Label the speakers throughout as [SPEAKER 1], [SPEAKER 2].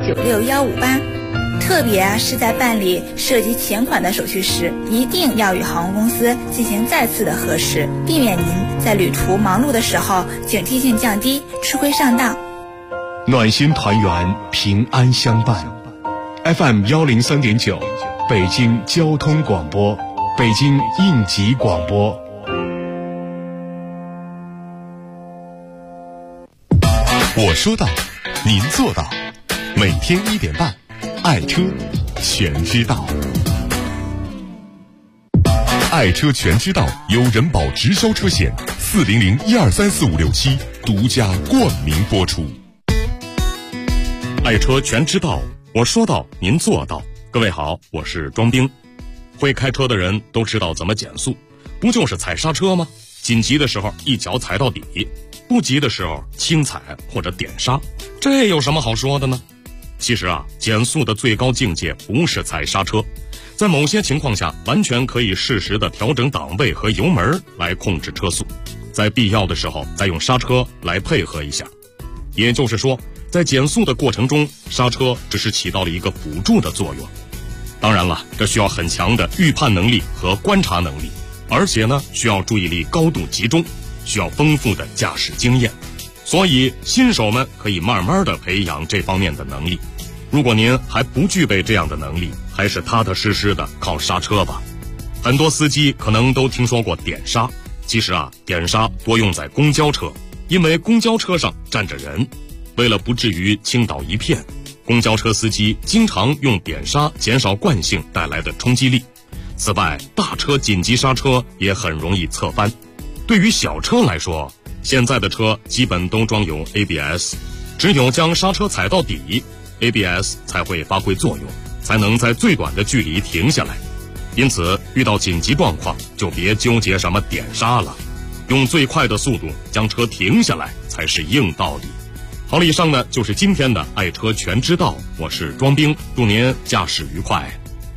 [SPEAKER 1] 96158。特别是在办理涉及钱款的手续时，一定要与航空公司进行再次的核实，避免您在旅途忙碌的时候警惕性降低，吃亏上当。
[SPEAKER 2] 暖心团圆，平安相伴。FM 103.9，北京交通广播，北京应急广播。我说到，您做到。每天1点半，爱车全知道。爱车全知道由人保直销车险400-1234567独家冠名播出。
[SPEAKER 3] 爱车全知道，我说到您做到。各位好，我是庄兵。会开车的人都知道怎么减速，不就是踩刹车吗？紧急的时候一脚踩到底，不急的时候轻踩或者点刹，这有什么好说的呢？其实减速的最高境界不是踩刹车，在某些情况下完全可以适时的调整档位和油门来控制车速，在必要的时候再用刹车来配合一下。也就是说，在减速的过程中，刹车只是起到了一个辅助的作用。当然了，这需要很强的预判能力和观察能力，而且呢，需要注意力高度集中，需要丰富的驾驶经验。所以新手们可以慢慢的培养这方面的能力。如果您还不具备这样的能力，还是踏踏实实的靠刹车吧。很多司机可能都听说过点刹，其实点刹多用在公交车，因为公交车上站着人，为了不至于倾倒一片，公交车司机经常用点刹减少惯性带来的冲击力。此外，大车紧急刹车也很容易侧翻。对于小车来说，现在的车基本都装有 ABS， 只有将刹车踩到底， ABS 才会发挥作用，才能在最短的距离停下来。因此遇到紧急状况就别纠结什么点刹了，用最快的速度将车停下来才是硬道理。好了，以上呢就是今天的爱车全知道，我是庄兵，祝您驾驶愉快。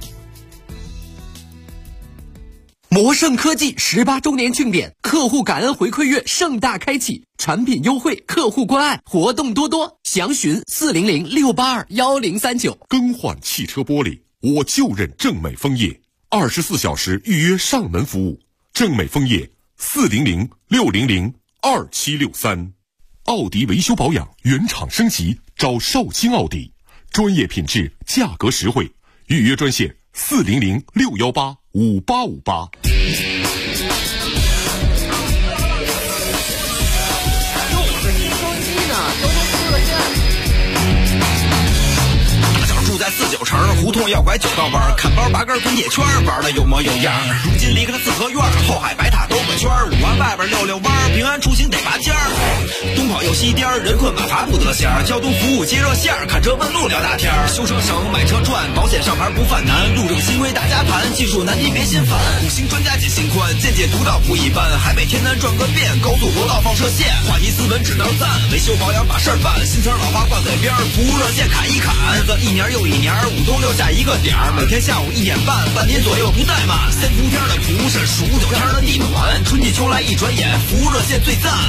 [SPEAKER 4] 摩盛科技18周年庆典，客户感恩回馈月盛大开启，产品优惠，客户关爱，活动多多，详询400-682-1039。
[SPEAKER 2] 更换汽车玻璃，我就认正美枫叶，24小时预约上门服务。正美枫叶400-600-2763。奥迪维修保养原厂升级，找绍兴奥迪，专业品质，价格实惠。预约专线400-618-5858。
[SPEAKER 5] 在49城胡同要拐9道弯，看包拔根滚铁圈，玩的有模有样。如今离开了四合院，后海白塔兜个圈，5环外边溜弯，平安出行得拔尖儿。东跑又西颠，人困马乏不得闲，交通服务接热线，看车问路聊大天。修车省，买车赚，保险上牌不犯难，路政新规大家盘，技术难题别心烦。5星专家解心宽，见解独到不一般，海北天南转个遍，高速国道放射线，话题斯文只当赞，维修保养把事儿办，新词老话挂嘴边，服务热线砍一砍，日子一年又一年，5东6下一个点儿，每天下午1点半，半年左右不怠慢。3伏天的蒲是数9天的地暖，春季秋来一转眼，服务热线最赞。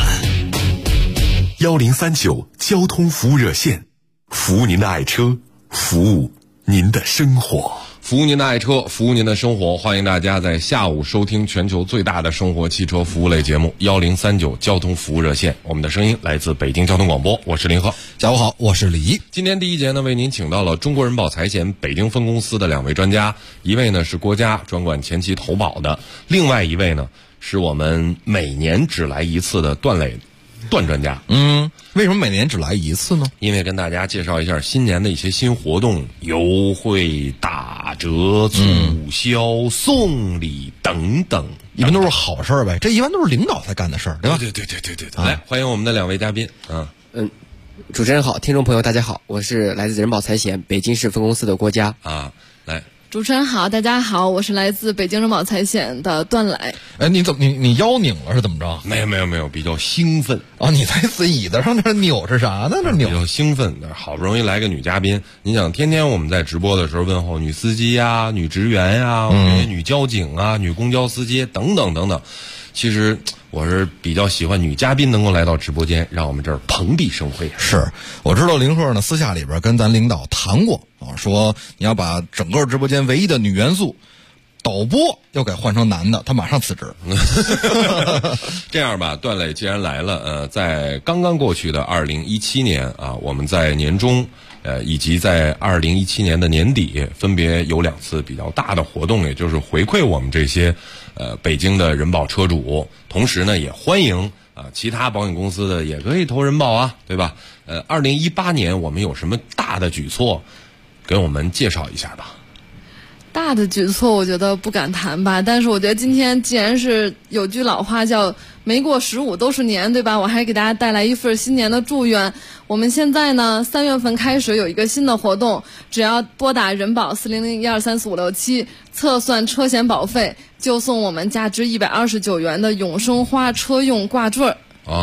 [SPEAKER 2] 1039交通服务热线，服务您的爱车，服务您的生活。
[SPEAKER 6] 服务您的爱车，服务您的生活，欢迎大家在下午收听全球最大的生活汽车服务类节目1039交通服务热线。我们的声音来自北京交通广播，我是林鹤。
[SPEAKER 7] 下午好，我是李毅。
[SPEAKER 6] 今天第一节呢，为您请到了中国人保财险北京分公司的2位专家，一位呢是国家专管前期投保的，另外一位呢是我们每年只来一次的段专家。
[SPEAKER 7] 为什么每年只来一次呢？
[SPEAKER 6] 因为跟大家介绍一下新年的一些新活动，优惠、打折、促销、送礼等等，
[SPEAKER 7] 一般都是好事儿呗，这一般都是领导才干的事儿，对吧？
[SPEAKER 6] 对。来，欢迎我们的2位嘉宾
[SPEAKER 8] 主持人好，听众朋友大家好，我是来自人保财险北京市分公司的郭佳
[SPEAKER 6] 来。
[SPEAKER 9] 主持人好，大家好，我是来自北京人保财险的段磊。
[SPEAKER 7] 你怎么你腰拧了是怎么着？
[SPEAKER 6] 没有，比较兴奋
[SPEAKER 7] 啊！你在椅子上这扭是啥呢？这扭
[SPEAKER 6] 比较兴奋，好不容易来个女嘉宾，你想天天我们在直播的时候问候女司机呀、女职员呀、女交警啊、女公交司机等等等等。 其实我是比较喜欢女嘉宾能够来到直播间，让我们这儿蓬荜生辉。
[SPEAKER 7] 是，我知道林鹤呢私下里边跟咱领导谈过啊，说你要把整个直播间唯一的女元素导播要给换成男的，他马上辞职。
[SPEAKER 6] 这样吧，段磊既然来了，在刚刚过去的2017年啊，我们在年中以及在2017年的年底，分别有2次比较大的活动，也就是回馈我们这些北京的人保车主，同时呢也欢迎其他保险公司的也可以投人保啊，对吧？2018年我们有什么大的举措，给我们介绍一下吧。
[SPEAKER 9] 大的举措我觉得不敢谈吧，但是我觉得今天既然是有句老话叫没过15都是年，对吧？我还给大家带来一份新年的祝愿。我们现在呢3月份开始有一个新的活动，只要拨打人保400-1234567测算车险保费，就送我们价值129元的永生花车用挂坠。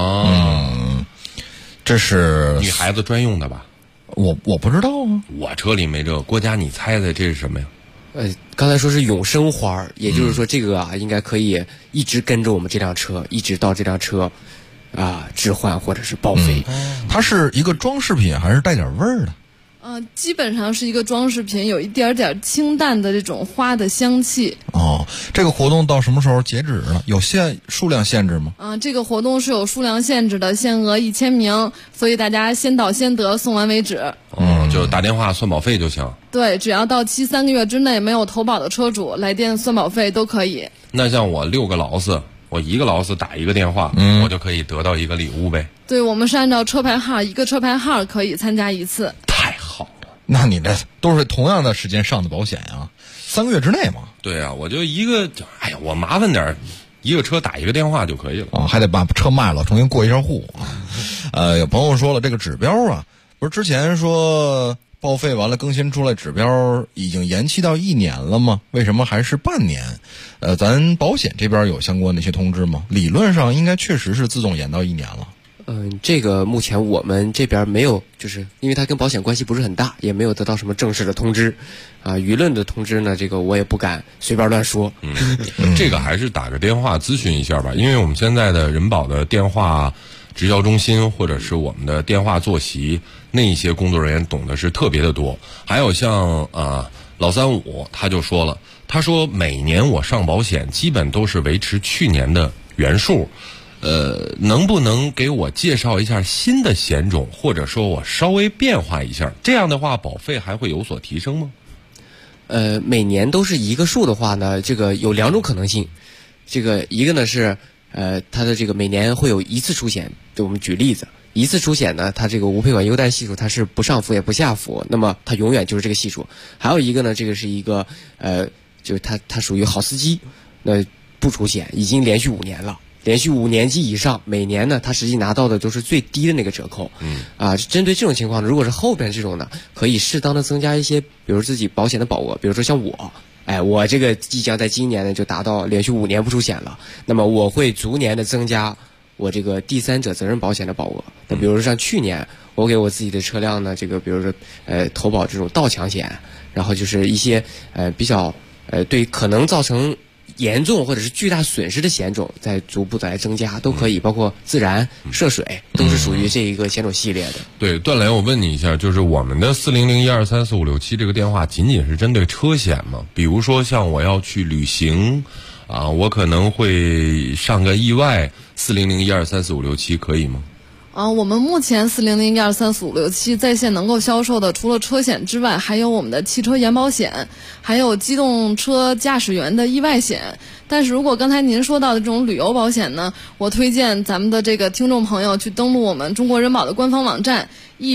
[SPEAKER 7] 这是
[SPEAKER 6] 女孩子专用的吧？
[SPEAKER 7] 我不知道啊，
[SPEAKER 6] 我车里没这个。郭嘉，你猜猜这是什么呀？
[SPEAKER 8] 刚才说是永生花，也就是说这个应该可以一直跟着我们这辆车，一直到这辆车置换或者是报废。
[SPEAKER 7] 它是一个装饰品还是带点味儿的？
[SPEAKER 9] 基本上是一个装饰品，有一点点清淡的这种花的香气。
[SPEAKER 7] 这个活动到什么时候截止呢？有数量限制吗？
[SPEAKER 9] 这个活动是有数量限制的，限额1000名，所以大家先到先得，送完为止。
[SPEAKER 6] 就打电话算保费就行。
[SPEAKER 9] 对，只要到期3个月之内没有投保的车主，来电算保费都可以。
[SPEAKER 6] 那像我6个劳斯，我1个劳斯打1个电话，我就可以得到一个礼物呗。
[SPEAKER 9] 对，我们是按照车牌号，一个车牌号可以参加1次。
[SPEAKER 6] 太好了，
[SPEAKER 7] 那你这都是同样的时间上的保险啊，3个月之内嘛。
[SPEAKER 6] 对啊，我就我麻烦点，1个车打1个电话就可以了。
[SPEAKER 7] 还得把车卖了，重新过一下户啊。有朋友说了，这个指标啊，不是之前说报废完了更新出来指标已经延期到1年了吗？为什么还是半年？咱保险这边有相关的一些通知吗？理论上应该确实是自动延到1年了。
[SPEAKER 8] 这个目前我们这边没有，就是因为它跟保险关系不是很大，也没有得到什么正式的通知。舆论的通知呢，这个我也不敢随便乱说。
[SPEAKER 6] 这个还是打个电话咨询一下吧，因为我们现在的人保的电话直销中心或者是我们的电话坐席，那一些工作人员懂得是特别的多。还有像老35他就说了，他说每年我上保险基本都是维持去年的原数。能不能给我介绍一下新的险种，或者说我稍微变化一下，这样的话保费还会有所提升吗？
[SPEAKER 8] 每年都是一个数的话呢，这个有2种可能性。这个一个呢是它的这个每年会有1次出险，对，我们举例子，1次出险呢，它这个无赔款优待系数它是不上浮也不下浮，那么它永远就是这个系数。还有一个呢，这个是一个就是它属于好司机，那不出险，已经连续5年了。连续5年及以上，每年呢，他实际拿到的都是最低的那个折扣。针对这种情况，如果是后边这种呢，可以适当的增加一些，比如自己保险的保额，比如说像我这个即将在今年呢就达到连续5年不出险了，那么我会逐年的增加我这个第三者责任保险的保额。那比如说像去年，我给我自己的车辆呢，这个比如说投保这种盗抢险，然后就是一些比较对可能造成严重或者是巨大损失的险种在逐步的来增加，都可以，包括自燃、涉水，都是属于这一个险种系列的。
[SPEAKER 6] 对，段磊，我问你一下，就是我们的400-1234567这个电话仅仅是针对车险吗？比如说像我要去旅行我可能会上个意外，400-1234567可以吗？
[SPEAKER 9] 我们目前400-1234567在线能够销售的，除了车险之外，还有我们的汽车延保险，还有机动车驾驶员的意外险。但是如果刚才您说到的这种旅游保险呢，我推荐咱们的这个听众朋友去登录我们中国人保的官方网站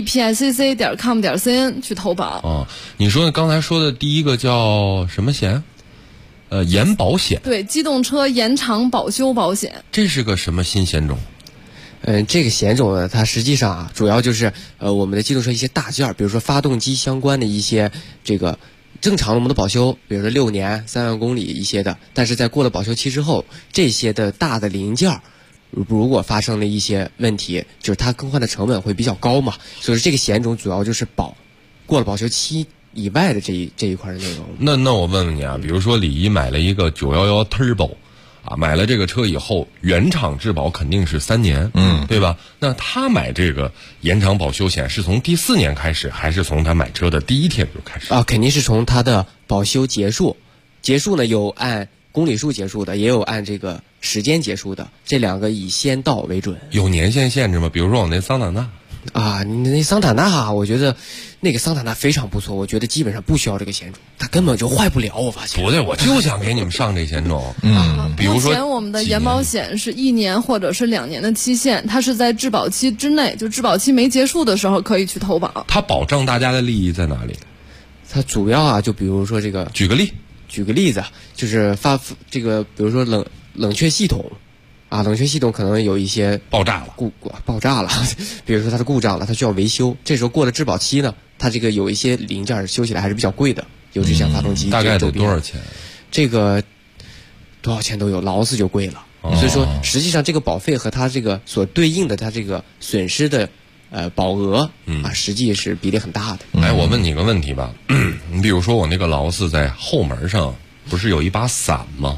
[SPEAKER 9] epicc.com.cn 去投保。
[SPEAKER 6] 你说刚才说的第一个叫什么险？延保险。
[SPEAKER 9] 对，机动车延长保修保险。
[SPEAKER 6] 这是个什么新险种？
[SPEAKER 8] 这个险种呢，它实际上主要就是我们的机动车一些大件，比如说发动机相关的一些这个正常我们的保修，比如说6年3万公里一些的，但是在过了保修期之后，这些的大的零件如果发生了一些问题，就是它更换的成本会比较高嘛，所以这个险种主要就是过了保修期以外的这一块的内容。
[SPEAKER 6] 那我问问你比如说李一买了一个911 Turbo 啊，买了这个车以后，原厂质保肯定是3年，对吧？那他买这个延长保修险是从第4年开始，还是从他买车的第1天就开始？
[SPEAKER 8] 肯定是从他的保修结束呢，有按公里数结束的，也有按这个时间结束的，这2个以先到为准。
[SPEAKER 6] 有年限限制吗？比如说我那桑塔纳。
[SPEAKER 8] 你那桑塔纳，我觉得那个桑塔纳非常不错，我觉得基本上不需要这个险种，它根本就坏不了。我发现
[SPEAKER 6] 不对，我就想给你们上这险种。比如说
[SPEAKER 9] 目前我们的延保险是1年或者是2年的期限，它是在质保期之内，就质保期没结束的时候可以去投保。它
[SPEAKER 6] 保障大家的利益在哪里？
[SPEAKER 8] 它主要就比如说这个，
[SPEAKER 6] 举个例
[SPEAKER 8] 子，就是这个，比如说冷却系统。冷却系统可能有一些
[SPEAKER 6] 爆炸了，
[SPEAKER 8] 比如说它的故障了，它需要维修。这时候过了质保期呢，它这个有一些零件修起来还是比较贵的，尤其像发动机。
[SPEAKER 6] 大概得多少钱？
[SPEAKER 8] 这个多少钱都有，劳斯就贵了。所以说，实际上这个保费和它这个所对应的它这个损失的保额实际是比例很大的。
[SPEAKER 6] 我问你个问题吧，你比如说我那个劳斯在后门上不是有一把伞吗？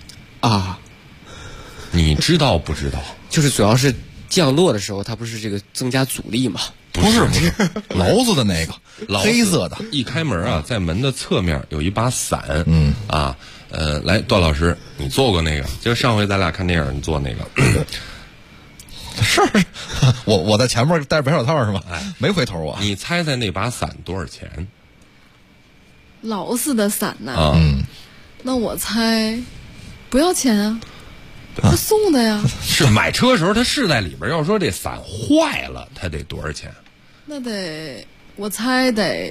[SPEAKER 6] 你知道不知道？
[SPEAKER 8] 就是主要是降落的时候，它不是这个增加阻力吗？
[SPEAKER 7] 不是，劳斯的那个黑色的，
[SPEAKER 6] 一开门在门的侧面有一把伞。来，段老师，你坐过那个？就上回咱俩看电影，你坐那个。
[SPEAKER 7] 是，我在前面戴着白手套是吗？没回头啊。
[SPEAKER 6] 你猜猜那把伞多少钱？
[SPEAKER 9] 劳斯的伞呢？那我猜不要钱啊。他送的呀，
[SPEAKER 6] 是买车时候他是在里边。要说这伞坏了，他得多少钱？
[SPEAKER 9] 那我猜得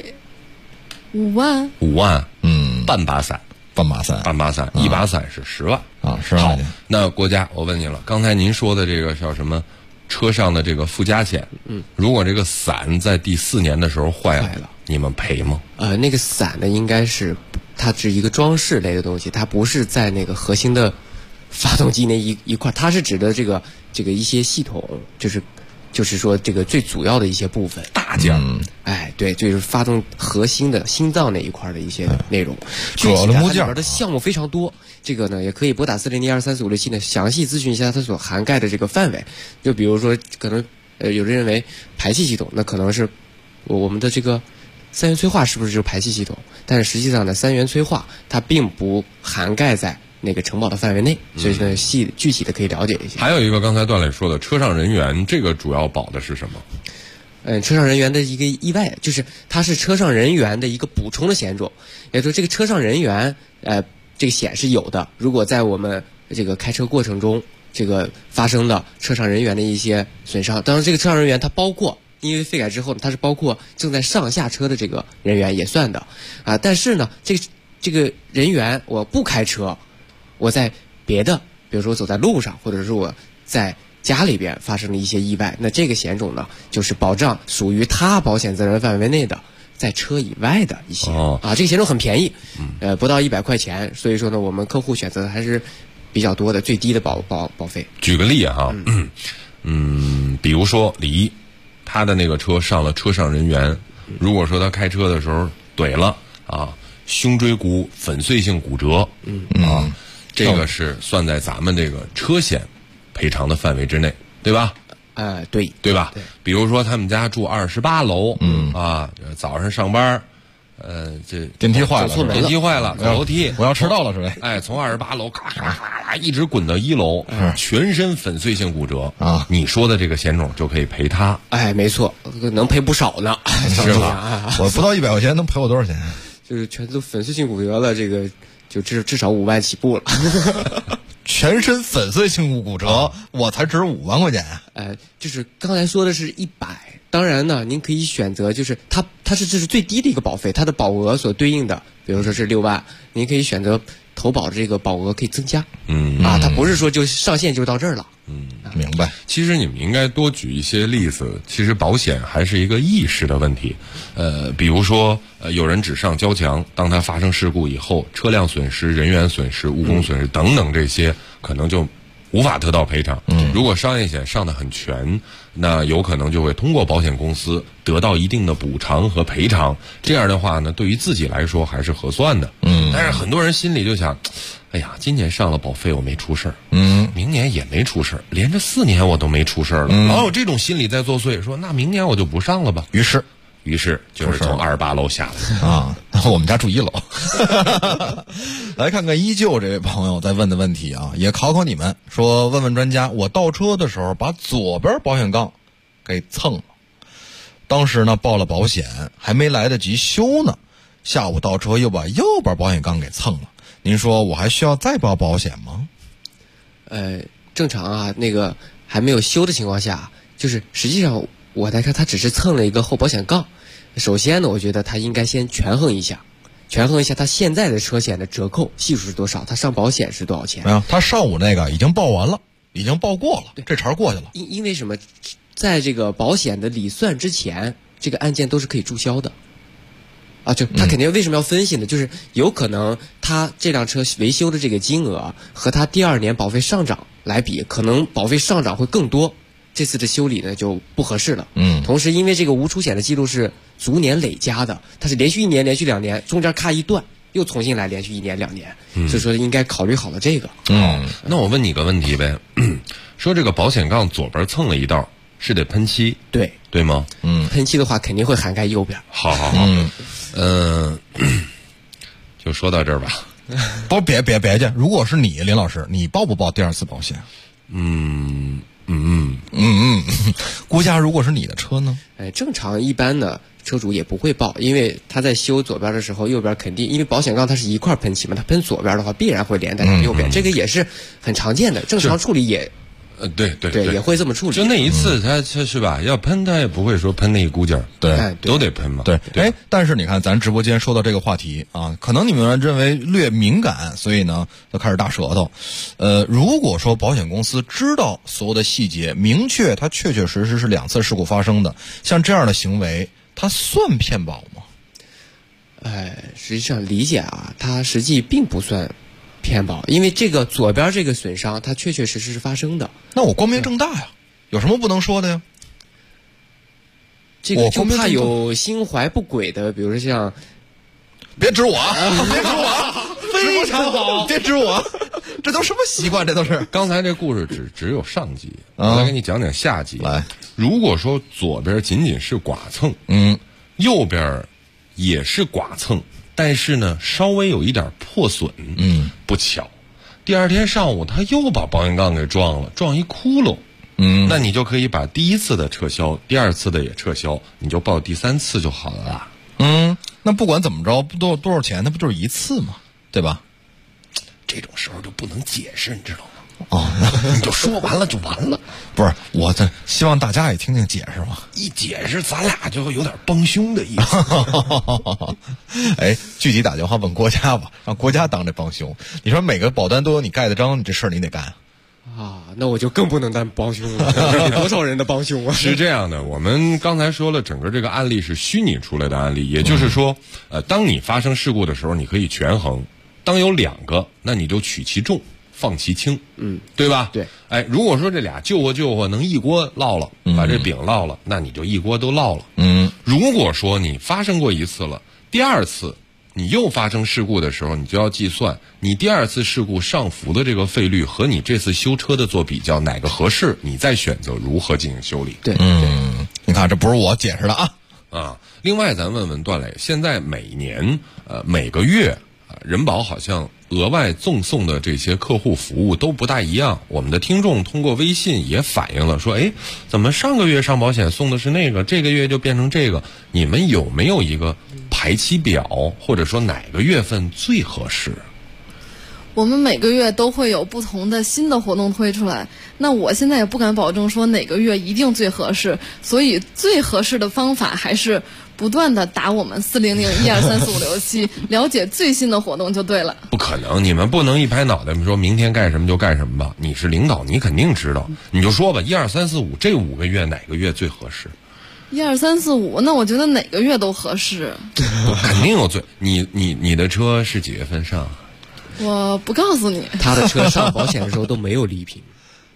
[SPEAKER 9] 5万。
[SPEAKER 6] 5万，半把伞，一把伞是10万
[SPEAKER 7] 啊，10万。好，
[SPEAKER 6] 那国家，我问您了，刚才您说的这个叫什么？车上的这个附加险，如果这个伞在第4年的时候坏了，你们赔吗？
[SPEAKER 8] 那个伞呢，应该是它是一个装饰类的东西，它不是在那个核心的。发动机那一块，它是指的这个一些系统，就是说这个最主要的一些部分
[SPEAKER 6] 大件。
[SPEAKER 8] 对，就是发动核心的心脏那一块的一些内容。
[SPEAKER 7] 主要的模件
[SPEAKER 8] 里边的项目非常多，这个呢也可以拨打40023456呢详细咨询一下它所涵盖的这个范围。就比如说，可能有人认为排气系统，那可能是我们的这个3元催化是不是就是排气系统？但是实际上呢，3元催化它并不涵盖在那个承保的范围内，所以呢，具体的可以了解一下。
[SPEAKER 6] 还有一个刚才段磊说的车上人员，这个主要保的是什么？
[SPEAKER 8] 车上人员的一个意外，就是它是车上人员的一个补充的险种。也就是说，这个车上人员，这个险是有的。如果在我们这个开车过程中，这个发生的车上人员的一些损伤，当然这个车上人员它包括，因为费改之后呢，它是包括正在上下车的这个人员也算的但是呢，这个人员我不开车。我在别的，比如说走在路上，或者是我在家里边发生了一些意外，那这个险种呢，就是保障属于他保险责任范围内的，在车以外的一些这个险种很便宜，不到100块钱，所以说呢，我们客户选择的还是比较多的，最低的保费。
[SPEAKER 6] 举个例比如说李一，他的那个车上了车上人员，如果说他开车的时候怼了胸椎骨粉碎性骨折，这个是算在咱们这个车险赔偿的范围之内，对吧？
[SPEAKER 8] 对
[SPEAKER 6] 吧？比如说他们家住28楼，早上上班，这
[SPEAKER 7] 电梯坏了，
[SPEAKER 6] 走楼梯，
[SPEAKER 7] 我要迟到了之类。
[SPEAKER 6] 从28楼咔咔咔一直滚到1楼，全身粉碎性骨折你说的这个险种就可以赔他。
[SPEAKER 8] 没错，能赔不少呢，
[SPEAKER 6] 是吧？
[SPEAKER 7] 我不到100块钱能赔我多少钱？
[SPEAKER 8] 就是全都粉碎性骨折了，这个就至少5万起步了。
[SPEAKER 7] 全身粉碎性骨折，我才值5万块钱。
[SPEAKER 8] 就是刚才说的是100，当然呢，您可以选择，就是这是最低的一个保费，它的保额所对应的，比如说是6万，您可以选择投保的这个保额可以增加。它不是说就上限就到这儿了。
[SPEAKER 7] 明白。
[SPEAKER 6] 其实你们应该多举一些例子。其实保险还是一个意识的问题。比如说，有人只上交强，当他发生事故以后，车辆损失、人员损失、物工损失等等这些，可能就无法得到赔偿。 如果商业险上的很全，那有可能就会通过保险公司得到一定的补偿和赔偿。这样的话呢，对于自己来说还是合算的。但是很多人心里就想，哎呀，今年上了保费我没出事儿，明年也没出事儿，连着4年我都没出事儿了，老有这种心理在作祟，说那明年我就不上了吧。于是就是从28楼下来
[SPEAKER 7] 啊，我们家住1楼。来看看依旧这位朋友在问的问题啊，也考考你们，说问问专家，我倒车的时候把左边保险杠给蹭了，当时呢报了保险，还没来得及修呢，下午倒车又把右边保险杠给蹭了，您说我还需要再报保险吗？
[SPEAKER 8] 正常啊，那个还没有修的情况下，就是实际上我来看，他只是蹭了一个后保险杠。首先呢，我觉得他应该先权衡一下他现在的车险的折扣系数是多少，他上保险是多少钱。
[SPEAKER 7] 没有，他上午那个已经报完了，已经报过了，这茬过去了。
[SPEAKER 8] 因为什么，在这个保险的理算之前，这个案件都是可以注销的。啊，就他肯定为什么要分析呢？就是有可能他这辆车维修的这个金额和他第2年保费上涨来比，可能保费上涨会更多。这次的修理呢就不合适了。同时因为这个无出险的记录是逐年累加的，它是连续1年、连续2年，中间咔一段，又重新来连续1年、2年，所以说应该考虑好了这个。
[SPEAKER 6] 那我问你个问题呗，说这个保险杠左边蹭了一道，是得喷漆，对吗？
[SPEAKER 8] 喷漆的话肯定会涵盖右边。
[SPEAKER 6] 好，就说到这儿吧。
[SPEAKER 7] 不，别介，如果是你林老师，你报不报第2次保险？估价如果是你的车呢？
[SPEAKER 8] 正常一般的车主也不会报，因为他在修左边的时候，右边肯定因为保险杠它是一块喷漆嘛，他喷左边的话必然会连带到右边，这个也是很常见的，正常处理也
[SPEAKER 6] 对，
[SPEAKER 8] 也会这么处理。
[SPEAKER 6] 就那一次他是吧，要喷他也不会说喷那一股劲儿，
[SPEAKER 7] 对，
[SPEAKER 6] 都得喷嘛。
[SPEAKER 7] 对，但是你看咱直播间说到这个话题啊，可能你们认为略敏感，所以呢就开始大舌头。如果说保险公司知道所有的细节，明确它确实是2次事故发生的，像这样的行为，它算骗保吗？
[SPEAKER 8] 实际上理解啊，它实际并不算骗保，因为这个左边这个损伤它确实是发生的。
[SPEAKER 7] 那我光明正大呀，有什么不能说的呀？
[SPEAKER 8] 这个就怕有心怀不轨的，比如说像，
[SPEAKER 7] 别指我，别指我，非常好，别指我，这都什么习惯？这都是。
[SPEAKER 6] 刚才这故事只有上集，我来给你讲讲下集。
[SPEAKER 7] 来，
[SPEAKER 6] 如果说左边仅仅是剐蹭，右边也是剐蹭，但是呢稍微有一点破损，不巧，第2天上午他又把保险杠给撞了，撞一窟窿。那你就可以把第1次的撤销，第2次的也撤销，你就报第3次就好了啦。
[SPEAKER 7] 那不管怎么着，不都多少钱？那不就是1次吗？对吧？
[SPEAKER 6] 这种时候就不能解释，你知道吗？你就说完了就完了。
[SPEAKER 7] 不是，我希望大家也听听解释嘛。
[SPEAKER 6] 一解释，咱俩就会有点帮凶的意思。
[SPEAKER 7] 具体打电话问国家吧，让国家当这帮凶。你说每个保单都有你盖的章，你这事儿你得干。
[SPEAKER 8] 那我就更不能当帮凶了。多少人的帮凶啊？
[SPEAKER 6] 是这样的，我们刚才说了，整个这个案例是虚拟出来的案例，也就是说，当你发生事故的时候，你可以权衡，当有2个，那你就取其重，放其轻，对吧？
[SPEAKER 8] 对。
[SPEAKER 6] 如果说这俩救活能一锅烙了，把这饼烙了，那你就一锅都烙了。如果说你发生过1次了，第2次你又发生事故的时候，你就要计算你第2次事故上浮的这个费率和你这次修车的做比较，哪个合适，你再选择如何进行修理。
[SPEAKER 8] 对，
[SPEAKER 7] 你看这不是我解释的啊。
[SPEAKER 6] 另外咱问问段磊，现在每年每个月人保好像额外赠送的这些客户服务都不大一样。我们的听众通过微信也反映了说，怎么上个月上保险送的是那个，这个月就变成这个？你们有没有一个排期表，或者说哪个月份最合适？
[SPEAKER 9] 我们每个月都会有不同的新的活动推出来，那我现在也不敢保证说哪个月一定最合适，所以最合适的方法还是不断的打我们400-1234567，了解最新的活动就对了。
[SPEAKER 6] 不可能，你们不能一拍脑袋说明天干什么就干什么吧？你是领导，你肯定知道，你就说吧，12345这5个月哪个月最合适
[SPEAKER 9] ？12345，那我觉得哪个月都合适。
[SPEAKER 6] 肯定有最，你的车是几月份上？
[SPEAKER 9] 我不告诉你。
[SPEAKER 8] 他的车上保险的时候都没有礼品。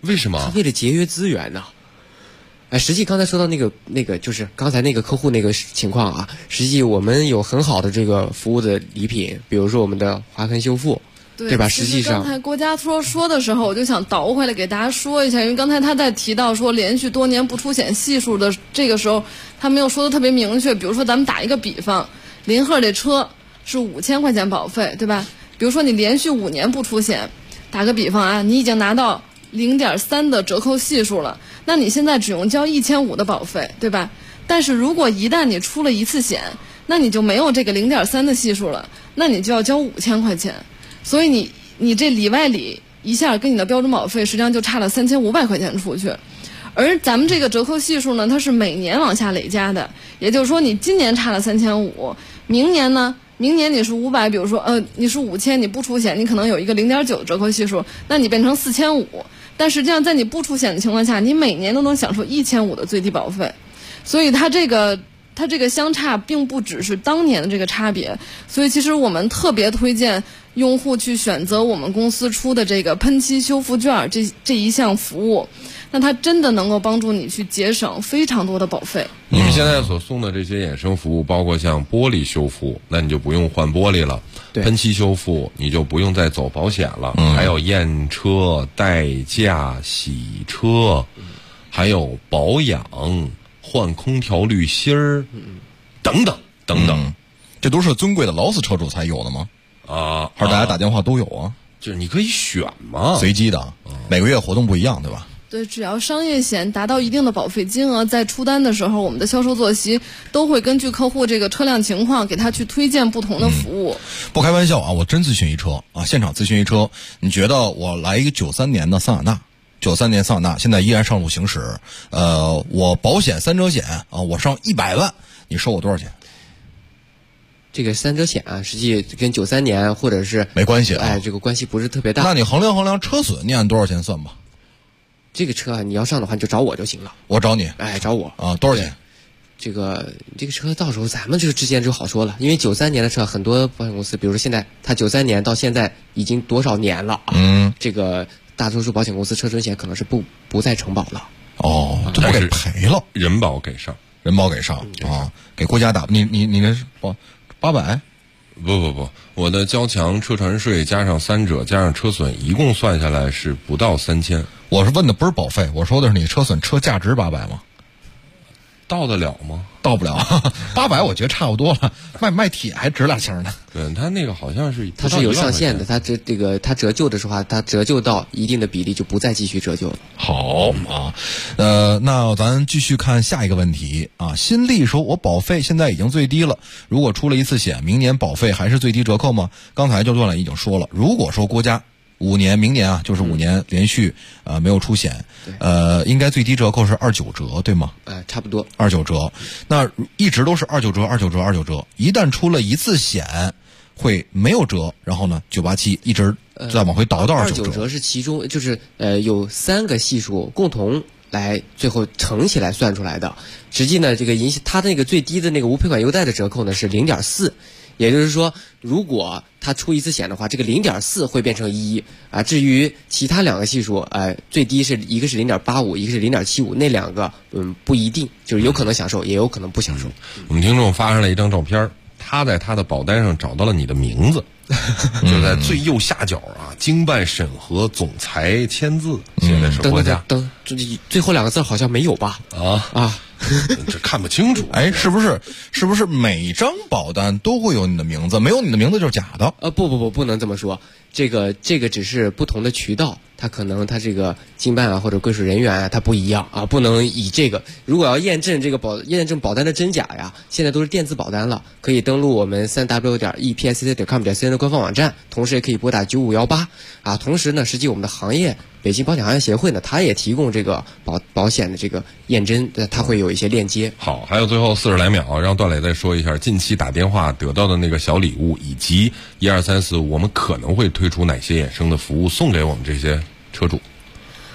[SPEAKER 6] 为什么？
[SPEAKER 8] 他为了节约资源呢。实际刚才说到那个就是刚才那个客户那个情况啊，实际我们有很好的这个服务的礼品，比如说我们的划痕修复，对吧？实际上
[SPEAKER 9] 刚才郭家说的时候，我就想倒回来给大家说一下，因为刚才他在提到说连续多年不出险系数的这个时候，他没有说的特别明确。比如说咱们打一个比方，林鹤这车是5000块钱保费，对吧？比如说你连续5年不出险，打个比方啊，你已经拿到0.3的折扣系数了，那你现在只用交1500的保费，对吧？但是如果一旦你出了一次险，那你就没有这个0.3的系数了，那你就要交5000块钱。所以你这里外里一下跟你的标准保费实际上就差了3500块钱出去。而咱们这个折扣系数呢，它是每年往下累加的，也就是说你今年差了3500，明年呢？明年你是500，比如说你是5000，你不出险，你可能有一个0.9的折扣系数，那你变成4500。但实际上在你不出险的情况下，你每年都能享受1500的最低保费。所以它这个相差并不只是当年的这个差别，所以其实我们特别推荐用户去选择我们公司出的这个喷漆修复券这一项服务，那它真的能够帮助你去节省非常多的保费。
[SPEAKER 6] 你们现在所送的这些衍生服务，包括像玻璃修复，那你就不用换玻璃了；喷漆修复，你就不用再走保险了。还有验车、代驾、洗车，还有保养、换空调滤芯儿，等等等等，
[SPEAKER 7] 这都是尊贵的劳斯车主才有的吗？还是大家打电话都有啊？
[SPEAKER 6] 就是你可以选嘛，
[SPEAKER 7] 随机的，每个月活动不一样，对吧？
[SPEAKER 9] 对，只要商业险达到一定的保费金额，在出单的时候，我们的销售作息都会根据客户这个车辆情况，给他去推荐不同的服务。
[SPEAKER 7] 不开玩笑啊，我真咨询一车啊，现场咨询一车，你觉得我来一个93年的桑塔纳，93年桑塔纳现在依然上路行驶，我保险3者险啊，我上100万，你收我多少钱？
[SPEAKER 8] 这个3者险啊，实际跟93年或者是
[SPEAKER 7] 没关系啊，
[SPEAKER 8] 这个关系不是特别大。
[SPEAKER 7] 那你衡量车损，你按多少钱算吧？
[SPEAKER 8] 这个车你要上的话，你就找我就行了。
[SPEAKER 7] 我找你？
[SPEAKER 8] 找我
[SPEAKER 7] 啊？多少钱？
[SPEAKER 8] 这个车到时候咱们这个之间就好说了，因为93年的车，很多保险公司，比如说现在它93年到现在已经多少年了啊？这个大多数保险公司车损险可能是不再承保了。
[SPEAKER 7] 这不给赔了？
[SPEAKER 6] 人保给上
[SPEAKER 7] 啊，给国家打。你那是800？
[SPEAKER 6] 不，我的交强车船税加上3者加上车损，一共算下来是不到3000。
[SPEAKER 7] 我是问的不是保费，我说的是你车损车价值800吗？
[SPEAKER 6] 到得了吗？
[SPEAKER 7] 到不了，800我觉得差不多了。卖铁还值2千呢。
[SPEAKER 6] 对，他那个好像是
[SPEAKER 8] 它是有上限的，它折旧的时候，它折旧到一定的比例就不再继续折旧了。
[SPEAKER 7] 好啊，那咱继续看下一个问题啊。新力说，我保费现在已经最低了，如果出了一次险，明年保费还是最低折扣吗？刚才就段了已经说了，如果说国家5年，明年啊，就是5年连续没有出险，应该最低折扣是29折，对吗？
[SPEAKER 8] 差不多
[SPEAKER 7] 29折。那一直都是29折，一旦出了一次险，会没有折，然后呢987一直再往回倒到29
[SPEAKER 8] 折是其中就是有3个系数共同来最后乘起来算出来的。实际呢，这个它那个最低的那个无赔款优待的折扣呢是0.4。也就是说，如果他出一次险的话，这个0.4会变成1啊。至于其他2个系数，最低是一个是0.85，一个是0.75，那2个不一定，就是有可能享受，也有可能不享受。
[SPEAKER 6] 我们听众发上来一张照片，他在他的保单上找到了你的名字，就在最右下角啊，经办审核总裁签字，写的是国家。
[SPEAKER 8] 最后2个字好像没有吧？
[SPEAKER 6] 这看不清楚。
[SPEAKER 7] 是不是每张保单都会有你的名字？没有你的名字就是假的？
[SPEAKER 8] 不能这么说。这个只是不同的渠道，它可能它这个经办啊或者归属人员啊，它不一样啊，不能以这个。如果要验证保单的真假呀，现在都是电子保单了，可以登录我们3w.epsc.com.cn 的官方网站，同时也可以拨打9518啊。同时呢，实际我们的行业北京保险行业协会呢，它也提供这个保险的这个验真，它会有一些链接。
[SPEAKER 6] 好，还有最后40来秒，让段磊再说一下近期打电话得到的那个小礼物，以及1、2、3、4，我们可能会推出哪些衍生的服务送给我们这些车主。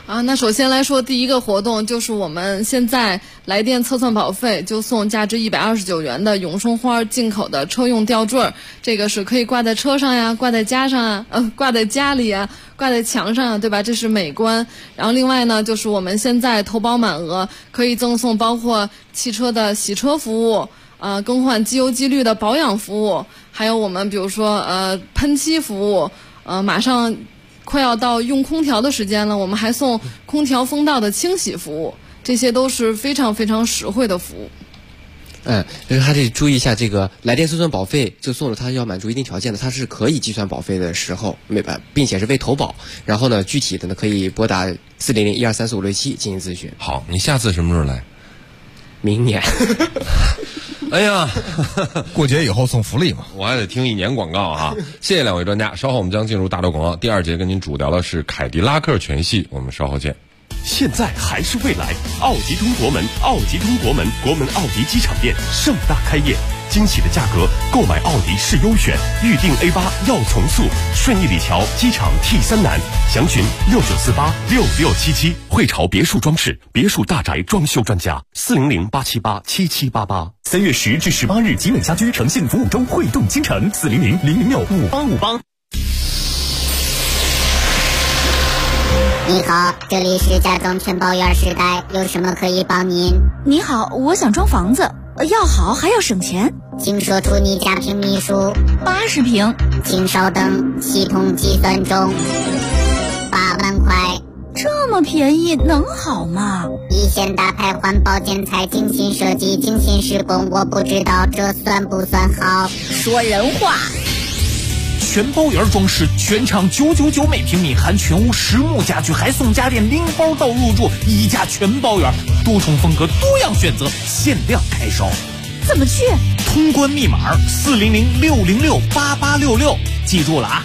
[SPEAKER 9] 那首先来说，第一个活动就是我们现在来电测算保费就送价值129元的永生花进口的车用吊坠，这个是可以挂在车上呀，挂在家上啊，挂在家里啊，挂在墙上啊，对吧？这是美观。然后另外呢，就是我们现在投保满额可以赠送包括汽车的洗车服务，更换机油机滤的保养服务，还有我们比如说喷漆服务，马上快要到用空调的时间了，我们还送空调风道的清洗服务，这些都是非常非常实惠的服务。
[SPEAKER 8] 还得注意一下，这个来电测算保费就送了，它要满足一定条件的，它是可以计算保费的时候，并且是未投保。然后呢，具体的呢可以拨打400-1234567进行咨询。
[SPEAKER 6] 好，你下次什么时候来？
[SPEAKER 8] 明年。
[SPEAKER 6] 哎呀，
[SPEAKER 7] 过节以后送福利嘛，
[SPEAKER 6] 我还得听1年广告啊！谢谢2位专家，稍后我们将进入大陆广告。第2节跟您主聊的是凯迪拉克全系，我们稍后见。
[SPEAKER 10] 现在还是未来，奥迪通国门奥迪机场店盛大开业，惊喜的价格，购买奥迪是优选，预定 A8 要从速，顺义里桥机场 T3南，详询69486677。汇潮别墅装饰，别墅大宅装修专家，400-878-7788。3月10至18日，集美家居诚信服务周汇动京城，400-006-5858。
[SPEAKER 11] 你好，这里是家装全包圆时代，有什么可以帮您？
[SPEAKER 12] 你好，我想装房子，要好还要省钱，
[SPEAKER 11] 请说出你家平米数。
[SPEAKER 12] 80平。
[SPEAKER 11] 请稍等，系统计算中。8万块。
[SPEAKER 12] 这么便宜能好吗？
[SPEAKER 11] 一线大牌环保建材，精心设计，精心施工，我不知道这算不算好。
[SPEAKER 12] 说人话。
[SPEAKER 13] 全包圆装饰，全场999每平米，含全屋实木家具，还送家电零包到入住，一家全包圆，多重风格，多样选择，限量开售。
[SPEAKER 12] 怎么去？
[SPEAKER 13] 通关密码400-606-8866，记住了啊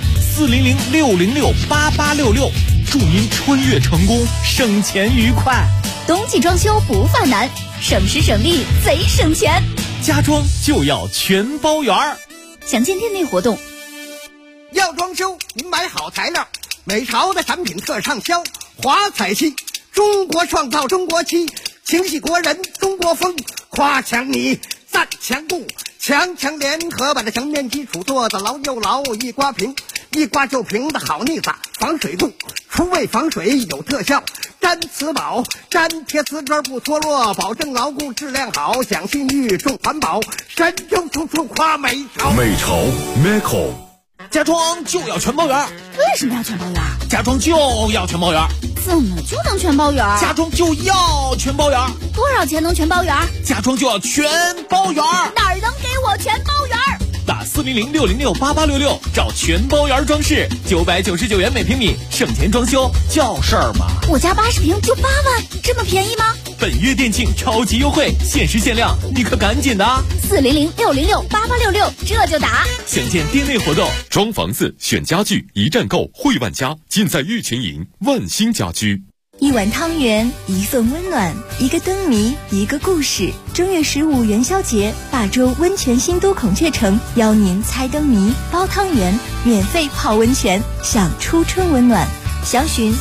[SPEAKER 13] ，400-606-8866，祝您穿越成功，省钱愉快。
[SPEAKER 12] 冬季装修不犯难，省时省力贼省钱，
[SPEAKER 13] 家装就要全包圆。
[SPEAKER 12] 详见店内活动。
[SPEAKER 14] 要装修，您买好材料，美潮的产品特畅销，华彩漆，中国创造中国漆，情系国人中国风，夸强你赞强固，强强联合把这墙面基础做得牢又牢，一刮平一刮就平的好腻子，防水度，除味防水有特效，粘瓷宝粘贴瓷砖不脱落，保证牢固质量好，讲信誉重环保，神州处处夸美潮。
[SPEAKER 10] 美潮 Meco。
[SPEAKER 13] 家装就要全包圆。
[SPEAKER 12] 为什么要全包圆？
[SPEAKER 13] 家装就要全包圆。
[SPEAKER 12] 怎么就能全包圆？
[SPEAKER 13] 家装就要全包圆。
[SPEAKER 12] 多少钱能全包圆？
[SPEAKER 13] 家装就要全包圆。
[SPEAKER 12] 哪儿能给我全包圆？
[SPEAKER 13] 打400-606-8866找全包圆装饰，999元每平米，省钱装修叫事儿吗？
[SPEAKER 12] 我家80平就8万，这么便宜吗？
[SPEAKER 13] 本月店庆超级优惠，限时限量，你可赶紧的
[SPEAKER 12] ！400-606-8866，这就打。
[SPEAKER 13] 详见店内活动。
[SPEAKER 10] 装房子选家具，一站购汇万家，尽在玉群营万兴家居。
[SPEAKER 15] 一碗汤圆，一份温暖，一个灯谜，一个故事。正月15元宵节，霸州温泉新都孔雀城邀您猜灯谜、包汤圆，免费泡温泉，享初春温暖。详询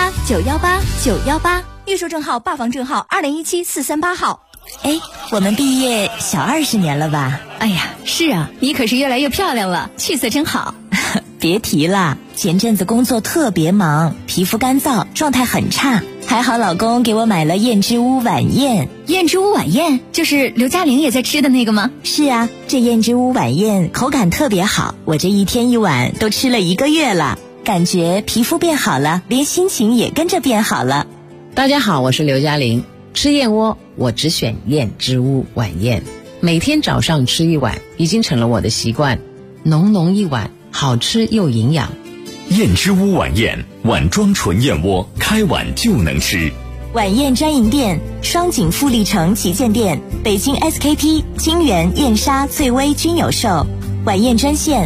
[SPEAKER 15] 88918918，预售证号、霸房证号2017-438号。哎，我们毕业小20年了吧？
[SPEAKER 12] 哎呀，是啊，你可是越来越漂亮了，气色真好。
[SPEAKER 15] 别提了，前阵子工作特别忙，皮肤干燥，状态很差。还好老公给我买了燕之屋晚宴。
[SPEAKER 12] 燕之屋晚宴就是刘嘉玲也在吃的那个吗？
[SPEAKER 15] 是啊，这燕之屋晚宴口感特别好，我这一天一碗都吃了1个月了，感觉皮肤变好了，连心情也跟着变好了。
[SPEAKER 16] 大家好，我是刘嘉玲。吃燕窝我只选燕之屋晚宴，每天早上吃1碗已经成了我的习惯，浓浓一碗，好吃又营养。
[SPEAKER 10] 燕之屋晚宴，碗装纯燕窝，开碗就能吃。
[SPEAKER 15] 晚宴专营店：双井富力城旗舰店、北京 SKP、金源、燕莎、翠微均有售。晚宴专线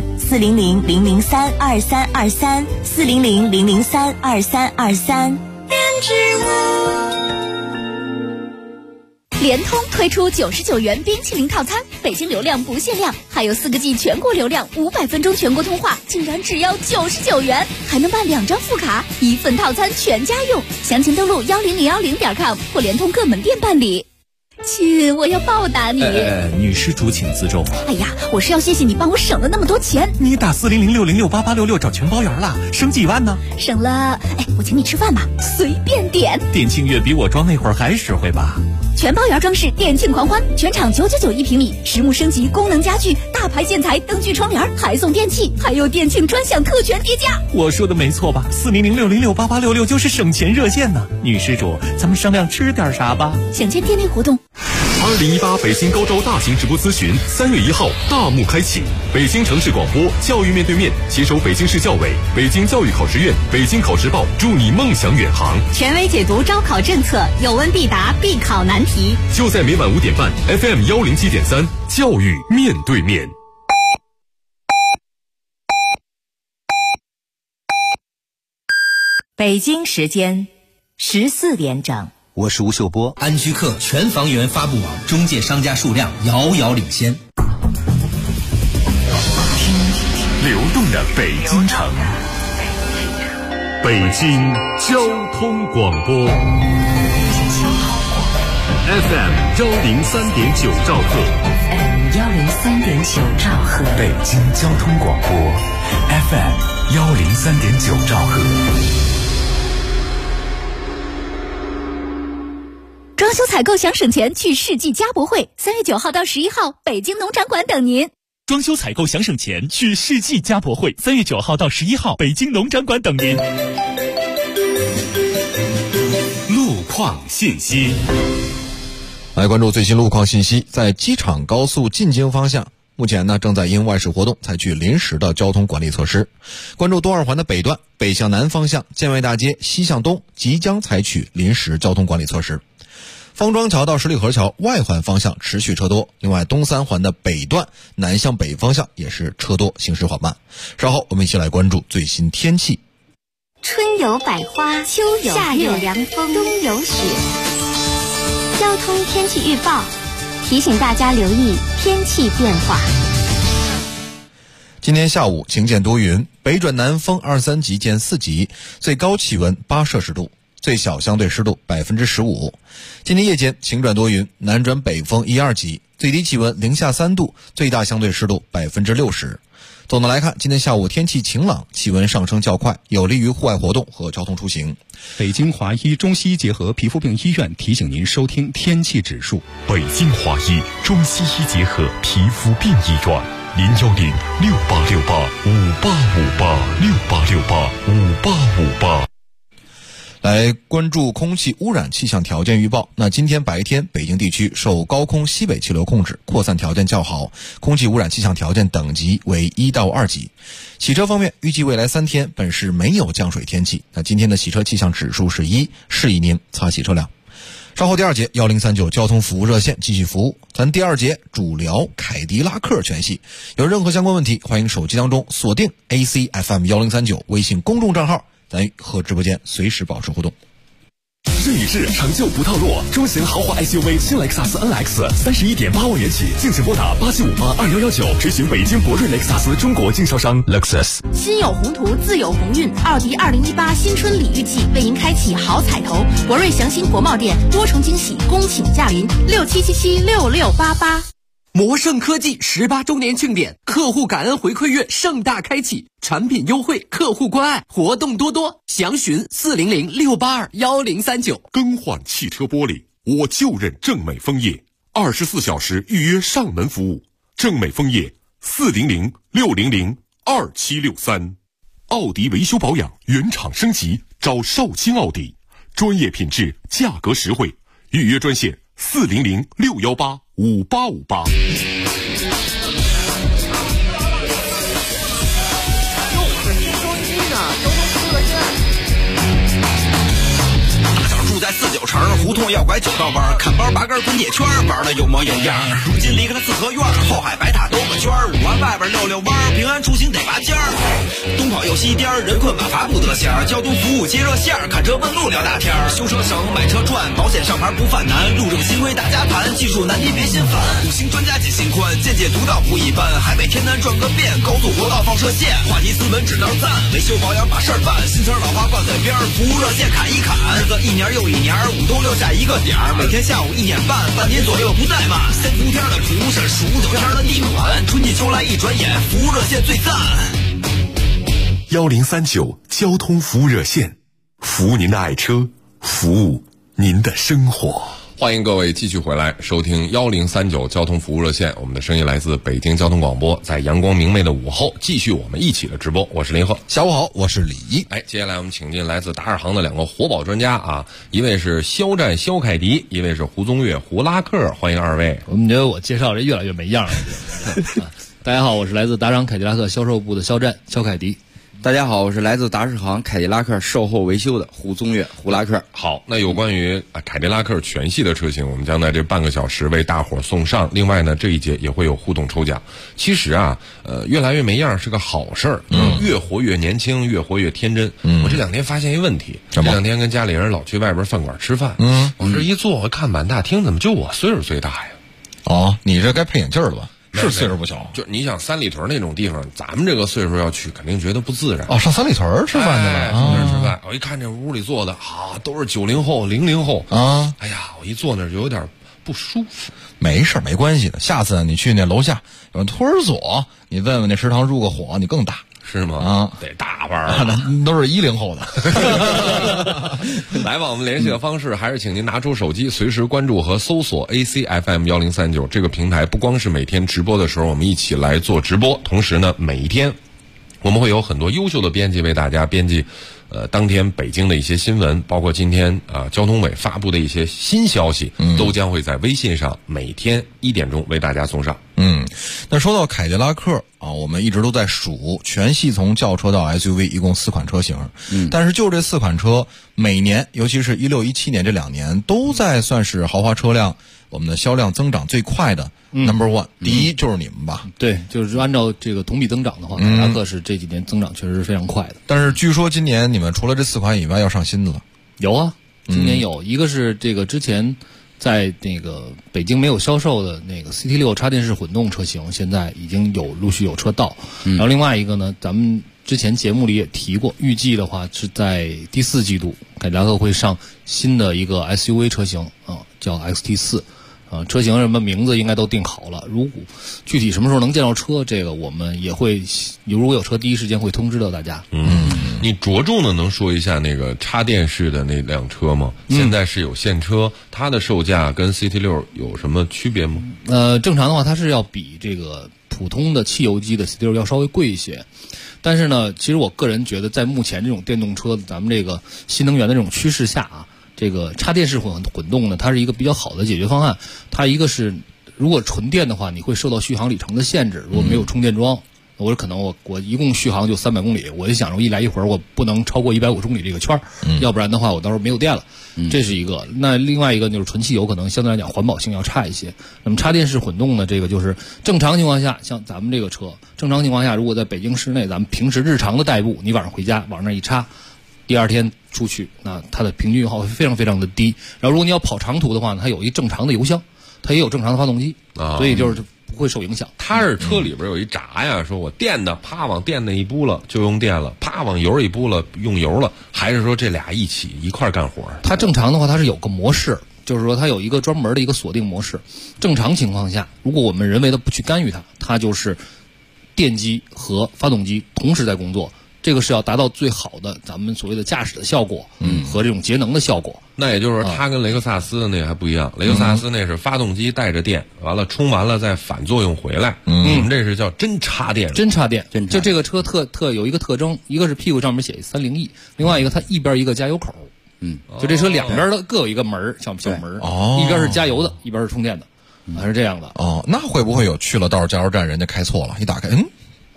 [SPEAKER 15] 400-003-2323，400-003-2323。
[SPEAKER 12] 燕之屋。联通推出99元冰淇淋套餐， 北京流量不限量，还有4个G 全国流量，500分钟全国通话，竟然只要99元，还能办2张副卡，1份套餐全家用。详情登录10010.com或联通各门店办理。亲，我要报答你。
[SPEAKER 17] 女施主请自重。
[SPEAKER 12] 哎呀，我是要谢谢你帮我省了那么多钱。
[SPEAKER 17] 你打40060688866找全包圆了，省几万呢？
[SPEAKER 12] 省了，我请你吃饭吧，随便点。
[SPEAKER 17] 店庆月比我装那会儿还实惠吧？
[SPEAKER 12] 全包圆装饰店庆狂欢，全场999一平米，实木升级功能家具，大牌建材灯具窗帘，还送电器，还有店庆专享特权叠加。
[SPEAKER 17] 我说的没错吧？40060688866就是省钱热线呢。女施主，咱们商量吃点啥吧？
[SPEAKER 12] 想见店内活动。
[SPEAKER 10] 2018北京高招大型直播咨询3月1号大幕开启，北京城市广播教育面对面携手北京市教委、北京教育考试院、北京考试报，祝你梦想远航。
[SPEAKER 18] 权威解读招考政策，有问必答，必考难题。
[SPEAKER 10] 就在每晚5点半 FM 107.3，教育面对面。
[SPEAKER 19] 北京时间14点整。
[SPEAKER 20] 我是吴秀波。安居客全房源发布网中介商家数量遥遥领先。
[SPEAKER 10] 流动的北京城，北京交通广播 FM 103.9兆赫
[SPEAKER 19] 103.9兆赫，
[SPEAKER 17] 北京交通广播 FM 103.9兆赫。
[SPEAKER 12] 装修采购想省钱，去世纪家博会，3月9号到11号，北京农展馆等您。
[SPEAKER 17] 装修采购想省钱，去世纪家博会，3月9号到11号，北京农展馆等您。
[SPEAKER 10] 路况信息，
[SPEAKER 7] 来关注最新路况信息。在机场高速进京方向，目前呢正在因外事活动采取临时的交通管理措施。关注东二环的北段，北向南方向建外大街西向东即将采取临时交通管理措施。方庄桥到十里河桥外环方向持续车多，另外东三环的北段南向北方向也是车多，行驶缓慢。稍后我们一起来关注最新天气。
[SPEAKER 15] 春有百花，秋有夏有凉风，冬有雪。交通天气预报提醒大家留意天气变化。
[SPEAKER 7] 今天下午晴间多云，北转南风2-3级见4级，最高气温8摄氏度，最小相对湿度15%。今天夜间晴转多云，南转北风1-2级，最低气温零下3度，最大相对湿度60%。总的来看，今天下午天气晴朗，气温上升较快，有利于户外活动和交通出行。
[SPEAKER 21] 北京华医中西医结合皮肤病医院提醒您收听天气指数。
[SPEAKER 10] 北京华医中西医结合皮肤病医院，0106868585858，68685858。
[SPEAKER 7] 来关注空气污染气象条件预报。那今天白天北京地区受高空西北气流控制，扩散条件较好，空气污染气象条件等级为1到2级。洗车方面，预计未来3天本市没有降水天气。那今天的洗车气象指数是1，示意您擦洗车辆。稍后第2节1039交通服务热线继续服务。咱第2节主聊凯迪拉克全系。有任何相关问题，欢迎手机当中锁定 ACFM 1039微信公众账号，咱和直播间随时保持互动。
[SPEAKER 10] 顺宇治成就不套路，中型豪华 SUV 新雷克萨斯 NX 31.8万元起，敬请拨打87582119，咨询北京博瑞雷克萨斯中国经销商 Lexus。
[SPEAKER 18] 心有宏图，自有鸿运。奥迪2018新春礼遇季为您开启好彩头，博瑞祥兴国贸店多重惊喜恭请驾临，67776688。
[SPEAKER 4] 魔盛科技18周年庆典，客户感恩回馈月盛大开启，产品优惠，客户关爱，活动多多，详询400682139。
[SPEAKER 10] 更换汽车玻璃，我就认正美枫叶，24小时预约上门服务。正美枫叶40066002763。奥迪维修保养原厂升级，找少卿奥迪，专业品质，价格实惠，预约专线40061858858。
[SPEAKER 5] 住在49城，胡同要拐9道弯，看包包拔根滚铁圈，玩的有模有样。如今离开了四合院，后海白塔兜个圈，5万外边溜溜弯，平安出行得拔尖儿。东跑右西颠，人困马乏不得闲儿。交通服务接热线，看车问路聊大天儿。修车省，买车赚，保险上牌不犯难。路正新规大家谈，技术难题别心烦。5星专家解心宽，见解独到不一般。海北天南转个遍，高速国道放射线，话题斯文只能赞。维修保养把事儿办，新词老话挂嘴边，服务热线砍一砍。日子一年又一年，5都留下一个点儿。每天下午1点半，半年左右不怠慢。三伏天的蒲是数9天的地暖，春季秋来一转眼，服务热线最赞。
[SPEAKER 10] 1039交通服务热线，服务您的爱车，服务您的生活。
[SPEAKER 6] 欢迎各位继续回来收听1039交通服务热线，我们的声音来自北京交通广播，在阳光明媚的午后，继续我们一起的直播。我是林鹤，
[SPEAKER 7] 下午好，我是李一。
[SPEAKER 6] 接下来我们请进来自达尔行的2个活宝专家啊，一位是肖战肖凯迪，一位是胡宗岳胡拉克，欢迎二位。
[SPEAKER 1] 我们觉得我介绍这越来越没样了。大家好，我是来自达尔行凯迪拉克销售部的肖战肖凯迪。
[SPEAKER 22] 大家好，我是来自达士行凯迪拉克售后维修的胡宗岳胡拉克。
[SPEAKER 6] 好，那有关于凯迪拉克全系的车型，我们将在这半个小时为大伙送上。另外呢，这一节也会有互动抽奖。其实啊，越来越没样是个好事儿，越活越年轻，越活越天真。我这2天发现一问题，这2天跟家里人老去外边饭馆吃饭，往这一坐，我看满大厅怎么就我岁数最大呀？
[SPEAKER 7] 哦，你这该配眼镜了吧？是岁数不小，
[SPEAKER 6] 就你想三里屯那种地方，咱们这个岁数要去，肯定觉得不自然。
[SPEAKER 7] 哦，上三里屯吃饭去了，
[SPEAKER 6] 上那儿吃饭。我一看这屋里坐的都是90后、00后啊，哎呀，我一坐那儿就有点不舒服。
[SPEAKER 7] 没事，没关系的。下次你去那楼下有托儿所，你问问那食堂入个伙，你更大。
[SPEAKER 6] 是吗？
[SPEAKER 7] 啊，
[SPEAKER 6] 得大班儿，
[SPEAKER 7] 那都是10后的。
[SPEAKER 6] 来吧，我们联系的方式还是请您拿出手机，随时关注和搜索 ACFM1039这个平台。不光是每天直播的时候我们一起来做直播，同时呢，每一天我们会有很多优秀的编辑为大家编辑当天北京的一些新闻，包括今天交通委发布的一些新消息，都将会在微信上每天1点钟为大家送上。
[SPEAKER 7] 那说到凯迪拉克啊，我们一直都在数全系从轿车到 SUV 一共4款车型，但是就这4款车，每年尤其是16、17年这2年都在算是豪华车辆我们的销量增长最快的number one，第一就是你们吧？
[SPEAKER 1] 对，就是按照这个同比增长的话，凯迪拉克是这几年增长确实是非常快的。
[SPEAKER 7] 但是据说今年你们除了这4款以外要上新的了？
[SPEAKER 1] 有啊，今年有一个是这个之前在那个北京没有销售的那个 CT6 插电式混动车型，现在已经陆续有车到。然后另外一个呢，咱们之前节目里也提过，预计的话是在第4季度，凯迪拉克会上新的一个 SUV 车型叫 XT4。车型什么名字应该都定好了，如果具体什么时候能见到车，这个我们也会如果有车第一时间会通知到大家。
[SPEAKER 6] 你着重的能说一下那个插电式的那辆车吗？现在是有现车，它的售价跟 CT6 有什么区别吗？
[SPEAKER 1] 正常的话它是要比这个普通的汽油机的 CT6 要稍微贵一些，但是呢，其实我个人觉得在目前这种电动车咱们这个新能源的这种趋势下啊，这个插电式混动呢，它是一个比较好的解决方案。它一个是，如果纯电的话，你会受到续航里程的限制，如果没有充电桩，我可能我一共续航就300公里，我就想着一来一回我不能超过150公里这个圈要不然的话我到时候没有电了。这是一个。那另外一个就是纯汽油可能相对来讲环保性要差一些。那么插电式混动呢，这个就是正常情况下，像咱们这个车，正常情况下如果在北京市内，咱们平时日常的代步，你晚上回家往那一插，第2天出去，那它的平均油耗会非常非常的低。然后如果你要跑长途的话呢，它有一正常的油箱，它也有正常的发动机，所以就是不会受影响。
[SPEAKER 6] 它是车里边有一闸呀，说我电的啪往电那一拨了就用电了，啪往油一拨了用油了，还是说这俩一块干活？
[SPEAKER 1] 它正常的话它是有个模式，就是说它有一个专门的一个锁定模式。正常情况下，如果我们人为的不去干预它，它就是电机和发动机同时在工作。这个是要达到最好的咱们所谓的驾驶的效果，和这种节能的效果。
[SPEAKER 6] 那也就是说，它跟雷克萨斯的那个还不一样。雷克萨斯那是发动机带着电，完了充完了再反作用回来。你们这是叫真插电。
[SPEAKER 1] 真插电。就这个车特有一个特征，一个是屁股上面写301，另外一个它一边一个加油口。就这车两边的各有一个门，小门，一边是加油的，一边是充电的，是这样的。
[SPEAKER 7] 那会不会有去了到加油站人家开错了，一打开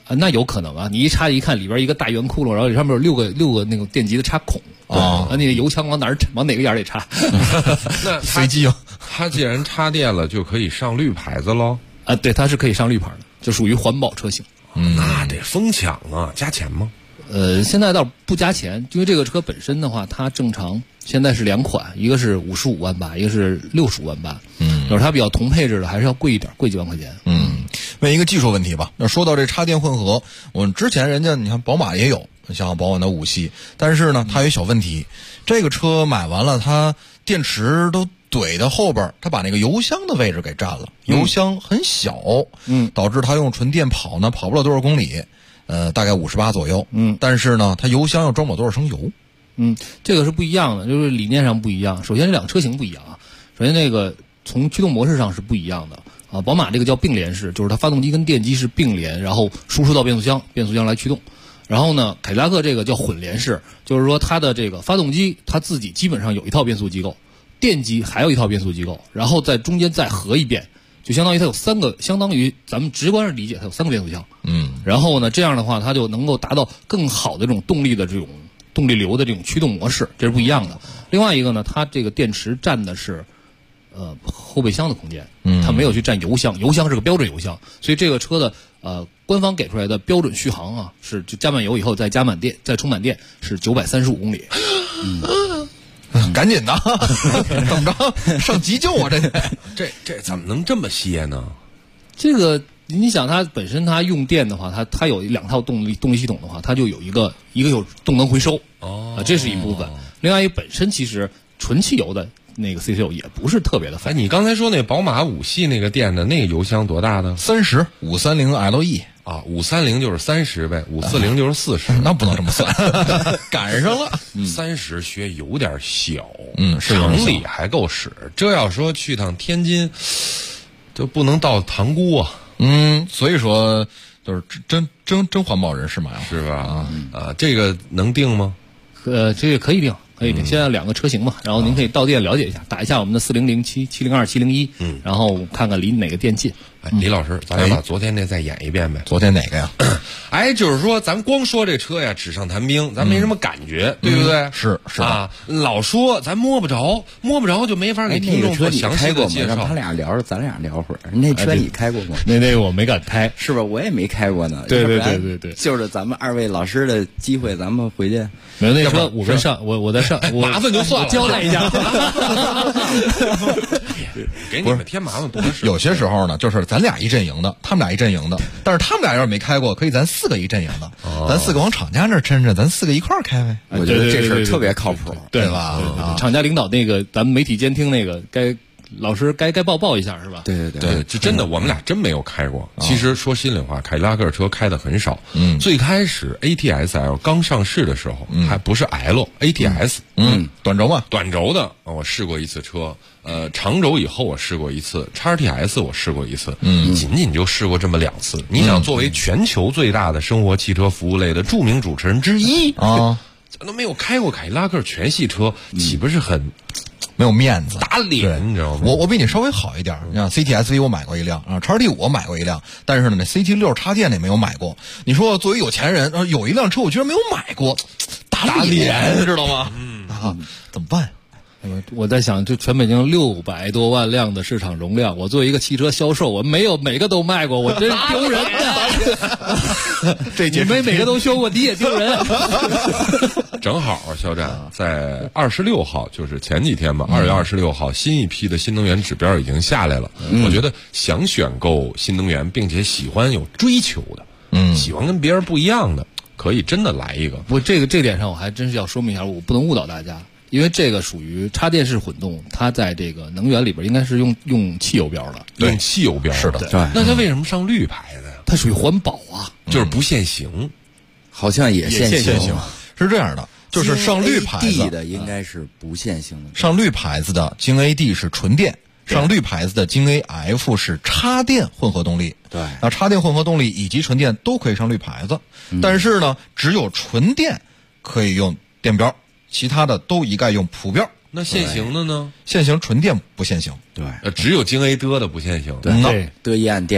[SPEAKER 1] 那有可能啊，你一插一看里边一个大圆窟窿，然后上面有六个那个电极的插孔啊，那个油枪往哪个眼里插？
[SPEAKER 6] 那
[SPEAKER 7] 飞机啊，
[SPEAKER 6] 它既然插电了，就可以上绿牌子喽？
[SPEAKER 1] 啊，对，它是可以上绿牌的，就属于环保车型。
[SPEAKER 6] 那得疯抢啊，加钱吗？
[SPEAKER 1] 现在倒不加钱，因为这个车本身的话，它正常现在是2款，一个是55万8，一个是65万8。要是它比较同配置的，还是要贵一点，贵几万块钱。
[SPEAKER 7] 问一个技术问题吧。那说到这插电混合，我们之前人家你看宝马也有，像宝马的5系，但是呢，它有小问题。这个车买完了，它电池都怼在后边，它把那个油箱的位置给占了，油箱很小，导致它用纯电跑呢，跑不了多少公里，大概58左右，但是呢，它油箱又装不了多少升油。
[SPEAKER 1] 这个是不一样的，就是理念上不一样。首先这两个车型不一样啊，首先这个从驱动模式上是不一样的啊。宝马这个叫并联式，就是它发动机跟电机是并联，然后输出到变速箱，变速箱来驱动。然后呢，凯迪拉克这个叫混联式，就是说它的这个发动机它自己基本上有一套变速机构，电机还有一套变速机构，然后在中间再合一遍，就相当于它有3个，相当于咱们直观上理解它有3个变速箱。然后呢，这样的话它就能够达到更好的这种动力的这种动力流的这种驱动模式，这是不一样的。另外一个呢，它这个电池占的是后备箱的空间，它没有去占油箱，油箱是个标准油箱，所以这个车的官方给出来的标准续航啊，是就加满油以后再加满电再充满电是935公里。
[SPEAKER 7] 赶紧的，怎么着上急救啊？
[SPEAKER 6] 这怎么能这么歇呢？
[SPEAKER 1] 这个你想，它本身它用电的话，它有2套动力系统的话，它就有一个有动能回收这是一部分。另外一个本身其实纯汽油的那个 CCU 也不是特别的烦。
[SPEAKER 6] 你刚才说那宝马5系那个电的那个油箱多大的
[SPEAKER 7] ？30 530 LE
[SPEAKER 6] 啊，530就是30呗，540就是40，
[SPEAKER 7] 那不能这么算，赶上了。
[SPEAKER 6] 30学有点小，
[SPEAKER 7] 是
[SPEAKER 6] 常理还够使。这要说去趟天津，就不能到塘沽啊。
[SPEAKER 7] 所以说就是真环保人士嘛，
[SPEAKER 6] 是吧？这个能定吗？
[SPEAKER 1] 这个可以定。现在2个车型嘛，然后您可以到店了解一下，打一下我们的4007、702、701，然后看看离哪个店近。
[SPEAKER 6] 李老师，咱俩把昨天那再演一遍呗。
[SPEAKER 7] 昨天哪个呀？
[SPEAKER 6] 就是说咱光说这车呀，纸上谈兵，咱没什么感觉，对不对？
[SPEAKER 7] 是
[SPEAKER 6] 啊，老说咱摸不着就没法给听众做详细的介绍。
[SPEAKER 22] 让他俩聊着，咱俩聊会儿。那车你开过吗？
[SPEAKER 1] 那个我没敢开，
[SPEAKER 22] 是吧？我也没开过呢。
[SPEAKER 1] 对，
[SPEAKER 22] 就是咱们2位老师的机会，咱们回去。
[SPEAKER 1] 没有那车，我在上，
[SPEAKER 6] 麻烦就算了，
[SPEAKER 1] 交代一下。
[SPEAKER 6] 给你们添麻烦不合适。
[SPEAKER 7] 有些时候呢，就是咱俩一阵营的，他们俩一阵营的，但是他们俩要是没开过，可以咱4个一阵营的，咱4个往厂家那儿抻着，咱4个一块儿开呗。
[SPEAKER 22] 我觉得这事儿特别靠谱，
[SPEAKER 1] 对
[SPEAKER 7] 吧？
[SPEAKER 1] 厂家领导那个，咱们媒体监听那个老师该报一下是吧？
[SPEAKER 22] 对，
[SPEAKER 6] 就真的我们俩真没有开过。其实说心里话，凯迪拉克车开的很少。最开始 ATS-L 刚上市的时候，还不是 L，ATS，
[SPEAKER 7] 短轴嘛，
[SPEAKER 6] 短轴的我试过一次车。长轴以后我试过一次 XTS 我试过一次，仅仅就试过这么2次。你想作为全球最大的生活汽车服务类的著名主持人之一咱都没有开过凯迪拉克全系车，岂不是很
[SPEAKER 7] 没有面子
[SPEAKER 6] 打脸？你知道吗？
[SPEAKER 7] 我比你稍微好一点，你看 CT-SV 我买过一辆，XT5 我买过一辆，但是呢，那 CT6 插电的没有买过。你说作为有钱人，有一辆车我居然没有买过，打脸，知道吗？怎么办？
[SPEAKER 1] 我在想，就全北京600多万辆的市场容量，我作为一个汽车销售，我没有每个都卖过，我真丢人的。你没每个都修过，你也丢人。
[SPEAKER 6] 正好肖战在26号，就是前几天吧，2月26号，新一批的新能源指标已经下来了。我觉得想选购新能源，并且喜欢有追求的，喜欢跟别人不一样的，可以真的来一个。
[SPEAKER 1] 不，这点上我还真是要说明一下，我不能误导大家。因为这个属于插电式混动，它在这个能源里边应该是用汽油标的，
[SPEAKER 6] 用汽油标
[SPEAKER 7] 是的。
[SPEAKER 6] 那它为什么上绿牌的呀？
[SPEAKER 1] 它属于环保啊，
[SPEAKER 6] 就是不限行，
[SPEAKER 22] 好像也限行。
[SPEAKER 7] 是这样的，就是上绿牌子
[SPEAKER 22] 的应该是不限行的。
[SPEAKER 7] 上绿牌子的京 AD 是纯电，上绿牌子的京 AF 是插电混合动力。
[SPEAKER 22] 对，
[SPEAKER 7] 那插电混合动力以及纯电都可以上绿牌子，但是呢，只有纯电可以用电标。其他的都一概用普标。
[SPEAKER 6] 那限行的呢？
[SPEAKER 7] 限行纯电不限行。
[SPEAKER 22] 对，
[SPEAKER 6] 只有京 A 的不限行。
[SPEAKER 22] 对，德一按电的。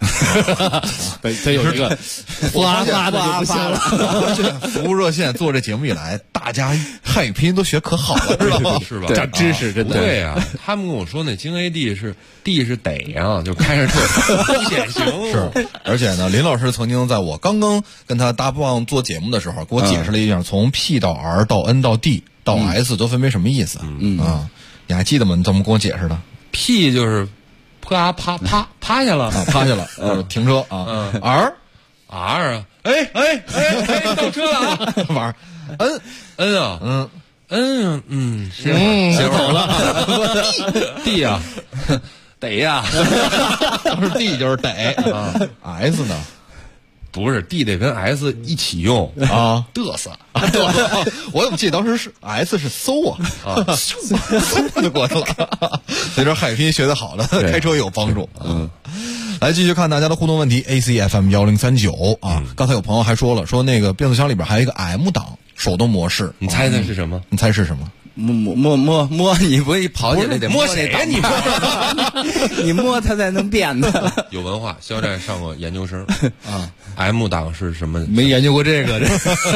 [SPEAKER 1] 得有这个哗哗的就不行了。
[SPEAKER 7] 服务热线做这节目以来，大家汉语拼音都学可好了，是吧？
[SPEAKER 6] 是吧？
[SPEAKER 1] 长知识，真的。
[SPEAKER 6] 对啊，他们跟我说那京 A D 是 D 是得呀，就开着这不显形。
[SPEAKER 7] 是，而且呢，林老师曾经在我刚刚跟他搭档做节目的时候，给我解释了一下，从 P 到 R 到 N 到 D 到 S 都分别什么意思。你还记得吗？你怎么跟我解释的
[SPEAKER 6] ？P 就是趴下了，
[SPEAKER 7] 趴下了，停车啊。R
[SPEAKER 6] 啊，哎，倒车了啊！
[SPEAKER 7] 玩
[SPEAKER 6] N 啊，行
[SPEAKER 1] 走了。
[SPEAKER 6] D 啊，得呀，
[SPEAKER 7] 要是 D 就是得啊。S 呢？
[SPEAKER 6] 不是 D 得跟 S 一起用
[SPEAKER 7] 啊，
[SPEAKER 6] 嘚瑟。
[SPEAKER 7] 我怎么记得当时是 S 是嗖啊，嗖就过去了。所以说汉语拼音学得好的开车有帮助。来继续看大家的互动问题 ，ACFM 1039啊。刚才有朋友还说了，说那个变速箱里边还有一个 M 档手动模式，
[SPEAKER 6] 你猜猜是什么？
[SPEAKER 7] 你猜是什么？
[SPEAKER 22] 摸，你不一跑起来得
[SPEAKER 6] 摸谁呀？你
[SPEAKER 22] 你摸它才能变的。
[SPEAKER 6] 有文化，肖战上过研究生啊。M 档是什么？
[SPEAKER 1] 没研究过这个。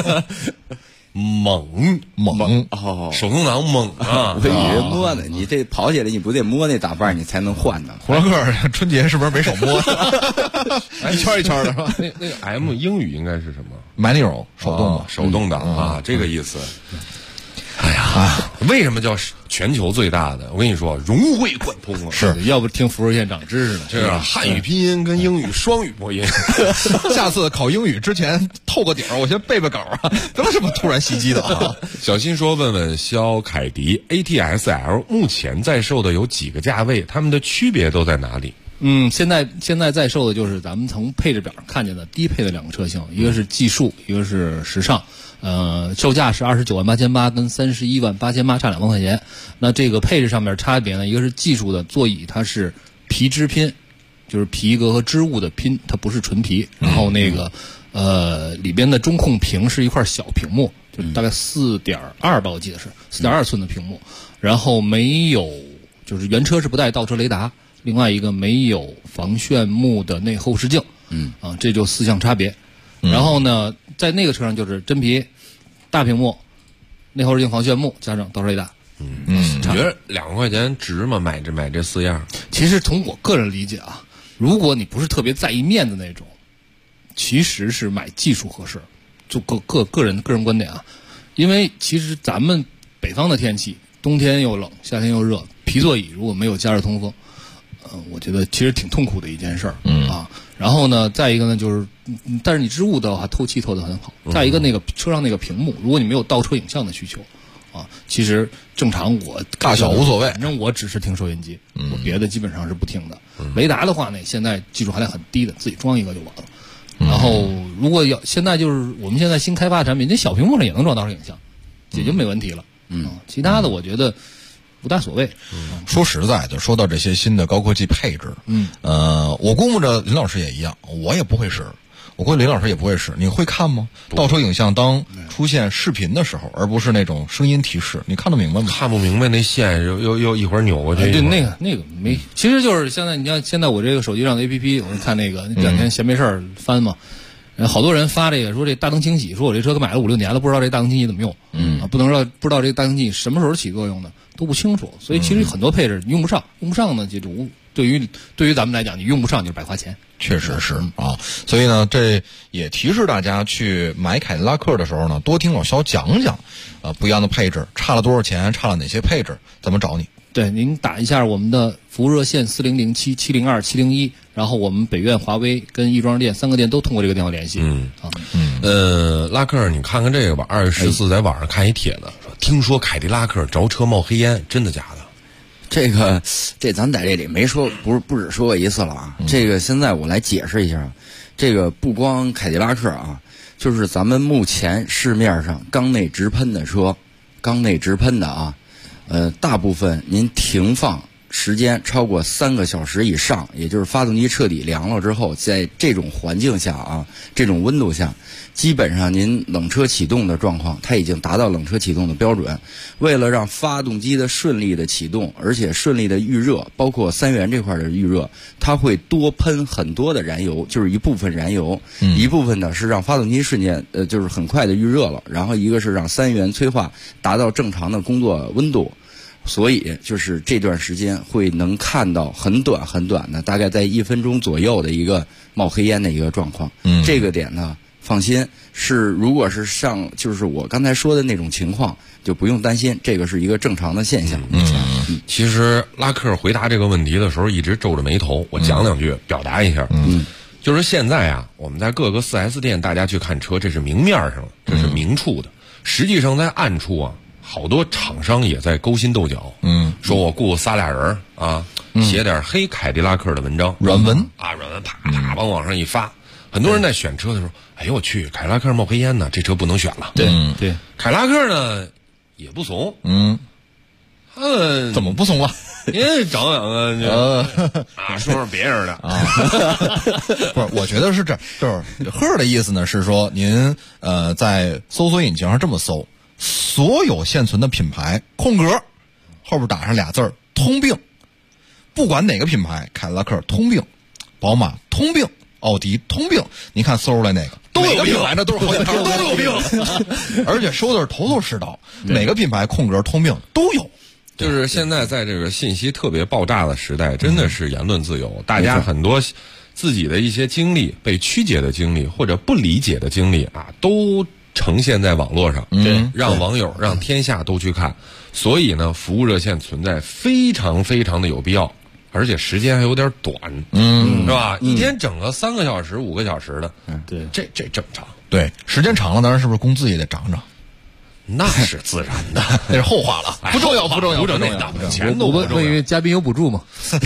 [SPEAKER 6] 猛
[SPEAKER 22] 哦，
[SPEAKER 6] 手动挡猛啊！
[SPEAKER 22] 我以为摸呢，你这跑起来你不得摸那打把你才能换呢。
[SPEAKER 7] 胡老哥春节是不是没少摸？一圈一圈的是吧？
[SPEAKER 6] 那个 M 英语应该是什么
[SPEAKER 7] ？Manual 手动的，
[SPEAKER 6] 手动挡啊，这个意思。哎呀，为什么叫全球最大的？我跟你说，融会贯通啊！
[SPEAKER 1] 是，要不听服务线长知识呢。
[SPEAKER 6] 这是汉语拼音跟英语双语播音。
[SPEAKER 7] 下次考英语之前透个底儿，我先背背稿啊！这么突然袭击的啊！
[SPEAKER 6] 小新说：“问问肖凯迪 ATS-L 目前在售的有几个价位？它们的区别都在哪里？”
[SPEAKER 1] 现在在售的就是咱们从配置表上看见的低配的两个车型，一个是技术，一个是时尚。售价是298800跟318800，差2万块钱。那这个配置上面差别呢，一个是技术的座椅，它是皮织拼，就是皮革和织物的拼，它不是纯皮。然后那个里边的中控屏是一块小屏幕，就大概4.2吧，我记得是4.2寸的屏幕。然后没有，就是原车是不带倒车雷达，另外一个没有防眩目的内后视镜。这就4项差别。然后呢，在那个车上就是真皮、大屏幕、内后视镜、防眩目，加上倒车雷达。
[SPEAKER 6] 你觉得2万块钱值吗？买这4样？
[SPEAKER 1] 其实从我个人理解啊，如果你不是特别在意面子那种，其实是买技术合适。就个人观点啊，因为其实咱们北方的天气，冬天又冷，夏天又热，皮座椅如果没有加热通风，我觉得其实挺痛苦的一件事儿。然后呢，再一个呢，就是，但是你织物的话，透气透得很好。再一个，那个车上那个屏幕，如果你没有倒车影像的需求，其实正常我
[SPEAKER 7] 大小无所谓，
[SPEAKER 1] 反正我只是听收音机，我别的基本上是不听的。雷达的话呢，现在技术含量很低的，自己装一个就完了。然后如果现在就是我们现在新开发的产品，那小屏幕上也能装倒车影像，也就没问题了。其他的我觉得不大所谓。
[SPEAKER 7] 说实在的，说到这些新的高科技配置，我估摸着林老师也一样，我也不会使，我估计林老师也不会使。你会看吗？倒车影像当出现视频的时候，而不是那种声音提示，你看得明白吗？
[SPEAKER 6] 看不明白，那线又一会儿扭过去。
[SPEAKER 1] 对，那个没，其实就是现在你像现在我这个手机上的 APP， 我看那个这2天闲没事儿翻嘛。好多人发这个说这大灯清洗，说我这车买了5-6年了，不知道这大灯清洗怎么用，不知道这大灯清洗什么时候起作用的都不清楚，所以其实很多配置你用不上呢，这种对于咱们来讲，你用不上就是白花钱。
[SPEAKER 7] 确实是啊，所以呢，这也提示大家去买凯迪拉克的时候呢，多听老肖讲讲，不一样的配置，差了多少钱，差了哪些配置，怎么找你？
[SPEAKER 1] 对，您打一下我们的服务热线4007-702-701，然后我们北苑、华威跟亦庄店3个店都通过这个电话联系。
[SPEAKER 6] 拉克，你看看这个吧。2月14在网上看一帖子，说听说凯迪拉克着车冒黑烟，真的假的？
[SPEAKER 22] 这咱在这里没说，不止说过一次了啊。这个现在我来解释一下，这个不光凯迪拉克啊，就是咱们目前市面上缸内直喷的车，缸内直喷的啊，大部分您停放时间超过3个小时以上，也就是发动机彻底凉了之后，在这种环境下啊，这种温度下，基本上您冷车启动的状况，它已经达到冷车启动的标准。为了让发动机的顺利的启动，而且顺利的预热，包括3元这块的预热，它会多喷很多的燃油，就是一部分燃油，一部分呢是让发动机瞬间就是很快的预热了，然后一个是让3元催化达到正常的工作温度。所以就是这段时间会能看到很短的，大概在1分钟左右的一个冒黑烟的一个状况。这个点呢，放心，如果是像就是我刚才说的那种情况，就不用担心，这个是一个正常的现象。
[SPEAKER 6] 其实拉克回答这个问题的时候一直皱着眉头，我讲两句表达一下。就是现在啊，我们在各个 4S 店大家去看车，这是明面上，这是明处的，实际上在暗处啊，好多厂商也在勾心斗角，说我雇仨俩人啊，写点黑凯迪拉克的文章，
[SPEAKER 7] 软文
[SPEAKER 6] 啪啪往网上一发，很多人在选车的时候，哎呦我去，凯迪拉克冒黑烟呢，这车不能选了。
[SPEAKER 1] 对，
[SPEAKER 6] 凯迪拉克呢也不怂，他们
[SPEAKER 7] 怎么不怂了？
[SPEAKER 6] 您找两个说说别人的啊，
[SPEAKER 7] 不是，我觉得是这，就是赫的意思呢是说，您在搜索引擎上这么搜。所有现存的品牌空格后边打上俩字儿通病，不管哪个品牌，凯迪拉克通病，宝马通病，奥迪通病，你看搜出来哪个都有品牌，那都是好几条都有病，而且说的是头头是道，每个品牌空格通病都有。
[SPEAKER 6] 就是现在在这个信息特别爆炸的时代，真的是言论自由，大家很多自己的一些经历被曲解的经历或者不理解的经历啊，都呈现在网络上，让网友让天下都去看。所以呢，服务热线存在非常非常的有必要，而且时间还有点短，是吧？一天整个3个小时、5个小时的，
[SPEAKER 1] 对，
[SPEAKER 6] 这正常。
[SPEAKER 7] 对，时间长了，当然是不是工资也得涨涨？
[SPEAKER 6] 那是自然的，
[SPEAKER 7] 那是后话了，不重要，不重要，
[SPEAKER 6] 钱都不重要。
[SPEAKER 1] 我因为嘉宾有补助嘛。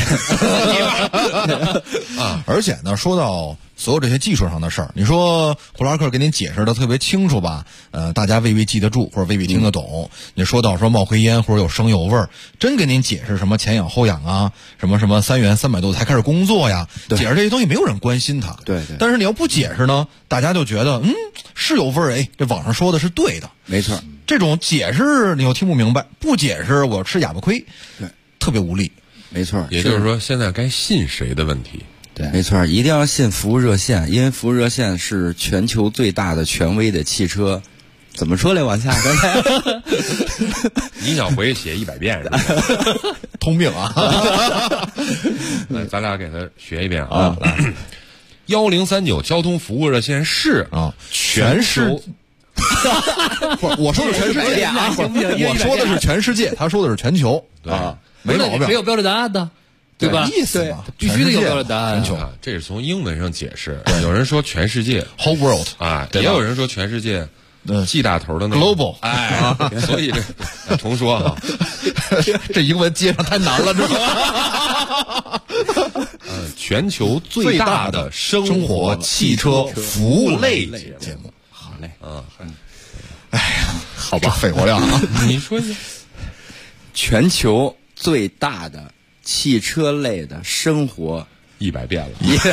[SPEAKER 7] 而且呢，说到所有这些技术上的事儿，你说胡拉克给您解释的特别清楚吧？大家未必记得住，或者未必听得懂。你说到说冒黑烟或者有生有味儿，真给您解释什么前氧后氧啊，什么3元300度才开始工作呀？解释这些东西没有人关心它。
[SPEAKER 22] 对。
[SPEAKER 7] 但是你要不解释呢，大家就觉得是有味儿，哎，这网上说的是对的，
[SPEAKER 22] 没错。
[SPEAKER 7] 这种解释你又听不明白，不解释我吃哑巴亏，
[SPEAKER 22] 对，
[SPEAKER 7] 特别无力。
[SPEAKER 22] 没错，
[SPEAKER 6] 也就是说，现在该信谁的问题。
[SPEAKER 22] 对，没错，一定要信服务热线，因为服务热线是全球最大的权威的汽车。怎么说来？往下，刚才
[SPEAKER 6] 你想回去写100遍是吧？
[SPEAKER 7] 通病啊！
[SPEAKER 6] 来，咱俩给他学一遍啊！来，1039交通服务热线是
[SPEAKER 7] 啊，
[SPEAKER 6] 全是。
[SPEAKER 7] 不是，我说的全世界啊，我说的是全世界，他说的是全球啊，没毛病，
[SPEAKER 1] 没有标准答案的，对吧？
[SPEAKER 7] 意思嘛，
[SPEAKER 1] 必须得有标准答案。
[SPEAKER 7] 全球，
[SPEAKER 6] 这是从英文上解释。有人说全世界
[SPEAKER 7] ，whole world
[SPEAKER 6] 啊，也有人说全世界。G 打头的那
[SPEAKER 7] global，
[SPEAKER 6] 哎，所以这重说哈，
[SPEAKER 7] 这英文接上太难了，这
[SPEAKER 6] 全球最大的生活汽车服务类节目，
[SPEAKER 22] 好嘞，
[SPEAKER 7] 哎呀，好吧，肺活量啊，
[SPEAKER 6] 你说一下，
[SPEAKER 22] 全球最大的汽车类的生活
[SPEAKER 6] 100遍了，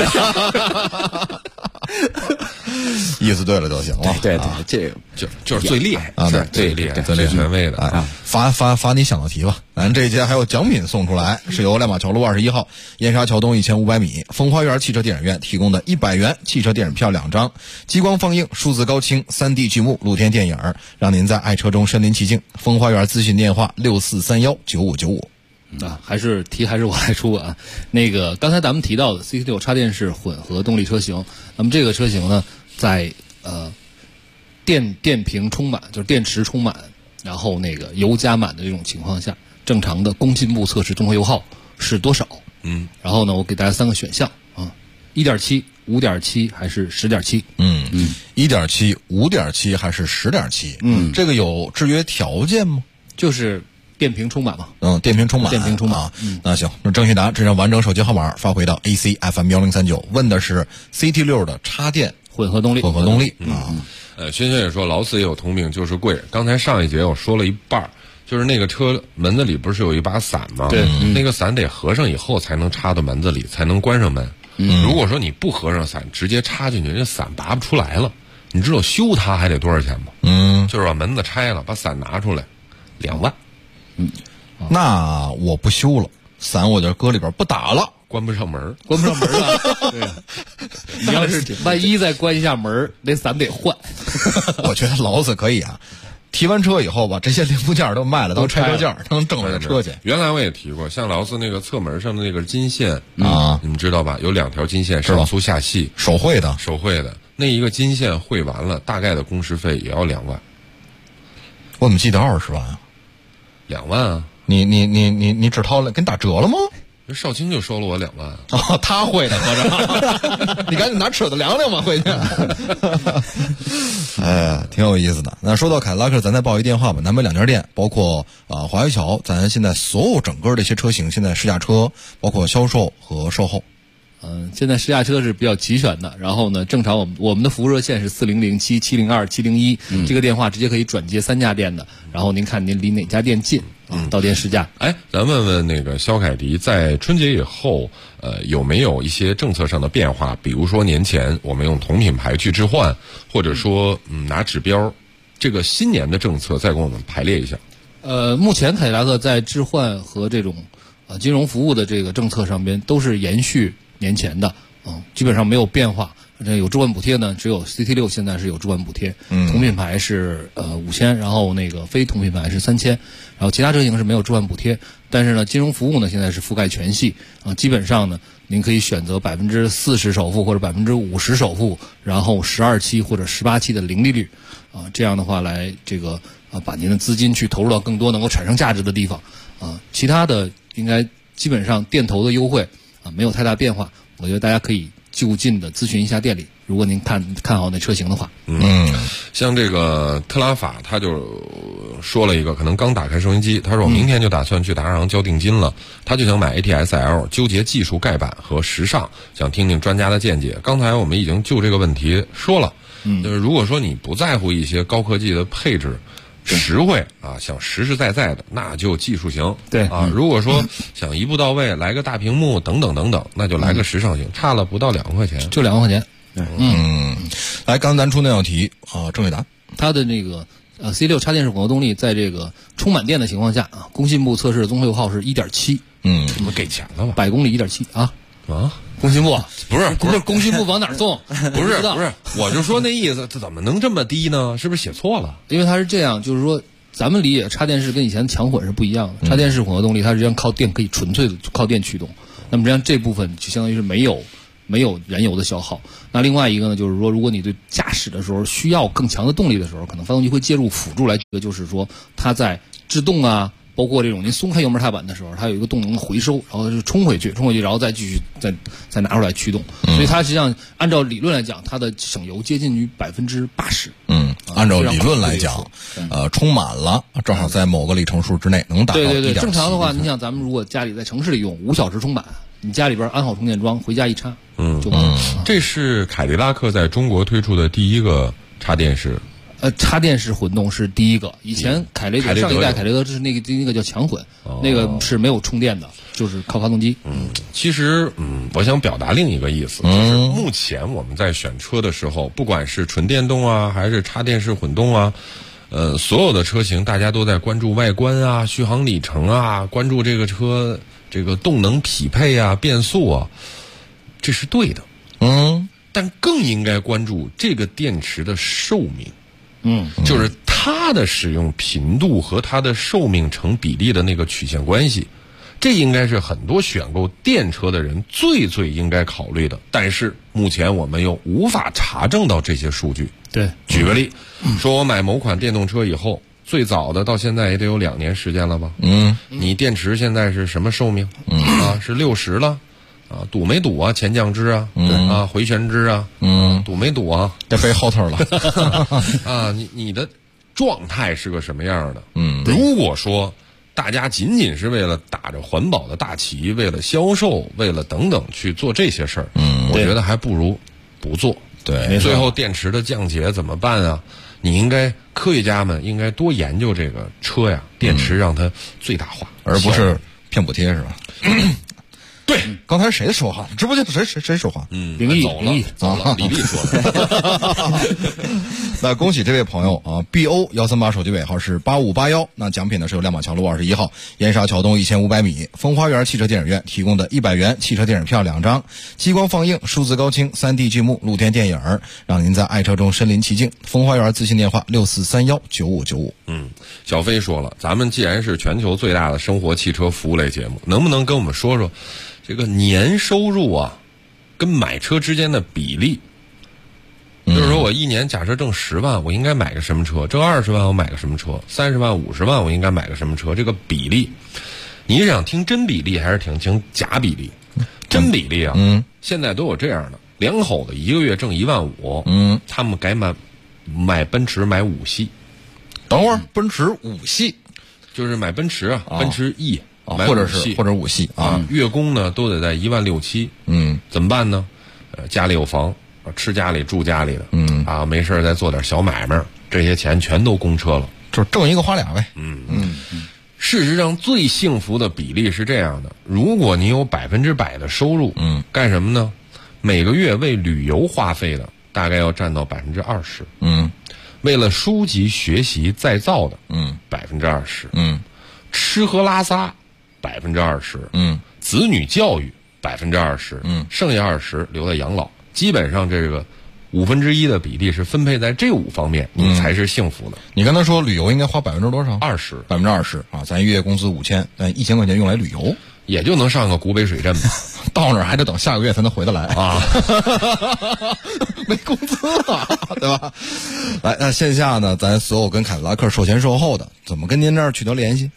[SPEAKER 7] 意思对了就行了。
[SPEAKER 22] 对，这
[SPEAKER 6] 就是最厉害
[SPEAKER 7] 啊，对，
[SPEAKER 6] 最厉害、最权威的
[SPEAKER 7] 啊！发你想的题吧。咱这一节还有奖品送出来，是由亮马桥路21号燕莎桥东1500米风花园汽车电影院提供的100元汽车电影票2张，激光放映、数字高清、3D 剧目露天电影，让您在爱车中身临其境。风花园咨询电话64319595。
[SPEAKER 1] 还是我来出啊。那个刚才咱们提到的 CT6 插电式混合动力车型，那么这个车型呢，在电瓶充满，就是电池充满，然后那个油加满的这种情况下，正常的工信部测试综合油耗是多少？然后呢，我给大家3个选项啊，1.7、5.7还是10.7？
[SPEAKER 7] 1.7、5.7还是10.7？这个有制约条件吗？
[SPEAKER 1] 就是电瓶充满嘛，
[SPEAKER 7] 电瓶充满啊。那行，那正确答案这张完整手机号码发回到 ACFM1039，问的是 CT6 的插电
[SPEAKER 1] 混合动力
[SPEAKER 7] 啊。
[SPEAKER 6] 轩轩也说劳斯也有通病，就是贵。刚才上一节我说了一半， 就是那个车门子里不是有一把伞吗？
[SPEAKER 1] 对，
[SPEAKER 6] 那个伞得合上以后才能插到门子里，才能关上门。如果说你不合上伞，直接插进去，这伞拔不出来了。你知道修它还得多少钱吗？就是把门子拆了，把伞拿出来，2万。
[SPEAKER 7] 那我不修了，伞我就搁里边不打了，
[SPEAKER 6] 关不上门，
[SPEAKER 1] 关不上门了。对，你要是万一再关一下门，那伞得换。
[SPEAKER 7] 我觉得劳斯可以啊。提完车以后吧，这些零部件都卖了，都拆车件，能挣点车去。
[SPEAKER 6] 原来我也提过，像劳斯那个侧门上的那个金线啊，你们知道吧？有2条金线，上粗下细，
[SPEAKER 7] 手绘的，
[SPEAKER 6] 那一个金线绘完了，大概的工时费也要2万。
[SPEAKER 7] 我怎么记得20万啊
[SPEAKER 6] ？2万啊！
[SPEAKER 7] 你只掏了，给你打折了吗？
[SPEAKER 6] 这少卿就收了我2万。
[SPEAKER 7] 哦，他会的，合着。你赶紧拿尺子量量吧，回去。哎，挺有意思的。那说到凯迪拉克，咱再报一电话吧。南北2家店，包括华侨桥，咱现在所有整个这些车型，现在试驾车，包括销售和售后。
[SPEAKER 1] 现在试驾车是比较齐全的。然后呢，正常我们的服务热线是4007-702-701，这个电话直接可以转接3家店的。然后您看您离哪家店近到店试驾。
[SPEAKER 6] 哎，咱问问那个肖凯迪，在春节以后，有没有一些政策上的变化？比如说年前我们用同品牌去置换，或者说拿指标，这个新年的政策再给我们排列一下。
[SPEAKER 1] 目前凯迪拉克在置换和这种金融服务的这个政策上边都是延续年前的，基本上没有变化。这有置换补贴呢，只有 CT6 现在是有置换补贴，同品牌是5000，然后那个非同品牌是3000，然后其他车型是没有置换补贴。但是呢，金融服务呢现在是覆盖全系基本上呢，您可以选择40%首付或者50%首付，然后12期或者18期的零利率这样的话来这个把您的资金去投入到更多能够产生价值的地方其他的应该基本上店头的优惠没有太大变化。我觉得大家可以就近的咨询一下店里，如果您看好那车型的话。
[SPEAKER 6] 像这个特拉法他就说了一个，可能刚打开收音机，他说我明天就打算去达让交定金了，他就想买 ATS-L， 纠结技术盖板和时尚，想听听专家的见解。刚才我们已经就这个问题说了，就是如果说你不在乎一些高科技的配置，实惠想实实在在的，那就技术型。
[SPEAKER 1] 对
[SPEAKER 6] 如果说想一步到位，来个大屏幕等等等等，那就来个时尚型，差了不到2万块钱，
[SPEAKER 1] 就2万块钱。
[SPEAKER 7] 来，刚才咱出那道题郑伟达，
[SPEAKER 1] 它的那个C6 插电式混合动力，在这个充满电的情况下工信部测试的综合油耗是1.7。
[SPEAKER 6] 怎么给钱了吧
[SPEAKER 1] ？100公里1.7工信部
[SPEAKER 6] 不是
[SPEAKER 1] 工信部往哪儿送？
[SPEAKER 6] 不是，我就说那意思，这怎么能这么低呢？是不是写错了？
[SPEAKER 1] 因为它是这样，就是说咱们理解插电式跟以前的强混是不一样的。插电式混合动力它实际上靠电，可以纯粹的靠电驱动，那么实际上这部分就相当于是没有燃油的消耗。那另外一个呢，就是说如果你对驾驶的时候需要更强的动力的时候，可能发动机会介入辅助来，这个就是说它在制动包括这种您松开油门踏板的时候，它有一个动能回收，然后就冲回去，然后再继续再拿出来驱动。所以它实际上按照理论来讲，它的省油接近于80%。
[SPEAKER 7] 按照理论来讲，充满了正好在某个里程数之内能达到1.7。
[SPEAKER 1] 对，正常的话，你想咱们如果家里在城市里用5小时充满，你家里边安好充电桩，回家一插就完了。
[SPEAKER 6] 这是凯迪拉克在中国推出的第一个插电式。
[SPEAKER 1] 插电式混动是第一个，以前凯雷德上一代凯雷德是那个叫强混，那个是没有充电的，就是靠发动机。
[SPEAKER 6] 其实我想表达另一个意思，就是目前我们在选车的时候，不管是纯电动还是插电式混动所有的车型大家都在关注外观续航里程关注这个车这个动能匹配变速这是对的。但更应该关注这个电池的寿命。就是它的使用频度和它的寿命成比例的那个曲线关系，这应该是很多选购电车的人最应该考虑的。但是目前我们又无法查证到这些数据。
[SPEAKER 1] 对，
[SPEAKER 6] 举个例，说我买某款电动车以后，最早的到现在也得有2年时间了吧？你电池现在是什么寿命？是60了。堵没堵前降支回旋支堵没堵
[SPEAKER 7] 得背后头了
[SPEAKER 6] 你的状态是个什么样的？如果说大家仅仅是为了打着环保的大旗，为了销售，为了等等去做这些事儿，我觉得还不如不做。
[SPEAKER 7] 对，
[SPEAKER 6] 最后电池的降解怎么办啊？科学家们应该多研究这个车呀，电池让它最大化，
[SPEAKER 7] 而不是骗补贴是吧？
[SPEAKER 6] 对，
[SPEAKER 7] 刚才谁说话？直播间谁说话？
[SPEAKER 1] 林毅
[SPEAKER 6] 走了，李丽说的。
[SPEAKER 7] 那恭喜这位朋友啊 ，BO138手机尾号是8581。那奖品呢是有亮马桥路21号燕莎桥东1500米风花园汽车电影院提供的100元汽车电影票2张，激光放映、数字高清、3D 剧目、露天电影，让您在爱车中身临其境。风花园咨询电话64319595。
[SPEAKER 6] 小飞说了，咱们既然是全球最大的生活汽车服务类节目，能不能跟我们说说这个年收入啊跟买车之间的比例？就是说我一年假设挣10万，我应该买个什么车？挣20万我买个什么车？30万、50万我应该买个什么车？这个比例，你是想听真比例还是听假比例？真比例啊，现在都有这样的，2口子一个月挣1万5，他们改买奔驰买5系。
[SPEAKER 7] 等会儿奔驰5系，
[SPEAKER 6] 就是买奔驰啊，奔驰 E，
[SPEAKER 7] 或者5系啊，
[SPEAKER 6] 月供呢都得在1万6、7。怎么办呢？家里有房。吃家里住家里的，没事再做点小买卖，这些钱全都供车了，
[SPEAKER 7] 就是挣一个花俩呗。
[SPEAKER 6] 事实上最幸福的比例是这样的：如果你有100%的收入，干什么呢？每个月为旅游花费的大概要占到20%，为了书籍学习再造的，20%，吃喝拉撒20%，子女教育20%，剩下20%留在养老。基本上这个1/5的比例是分配在这5方面，你才是幸福的。
[SPEAKER 7] 你刚才说旅游应该花多少
[SPEAKER 6] ？20%
[SPEAKER 7] 啊，咱月工资5000，但1000块钱用来旅游，
[SPEAKER 6] 也就能上个古北水镇吧。
[SPEAKER 7] 到那儿还得等下个月才能回得来啊，没工资啊，对吧？来，那线下呢，咱所有跟凯迪拉克售前售后的，怎么跟您这儿取得联系？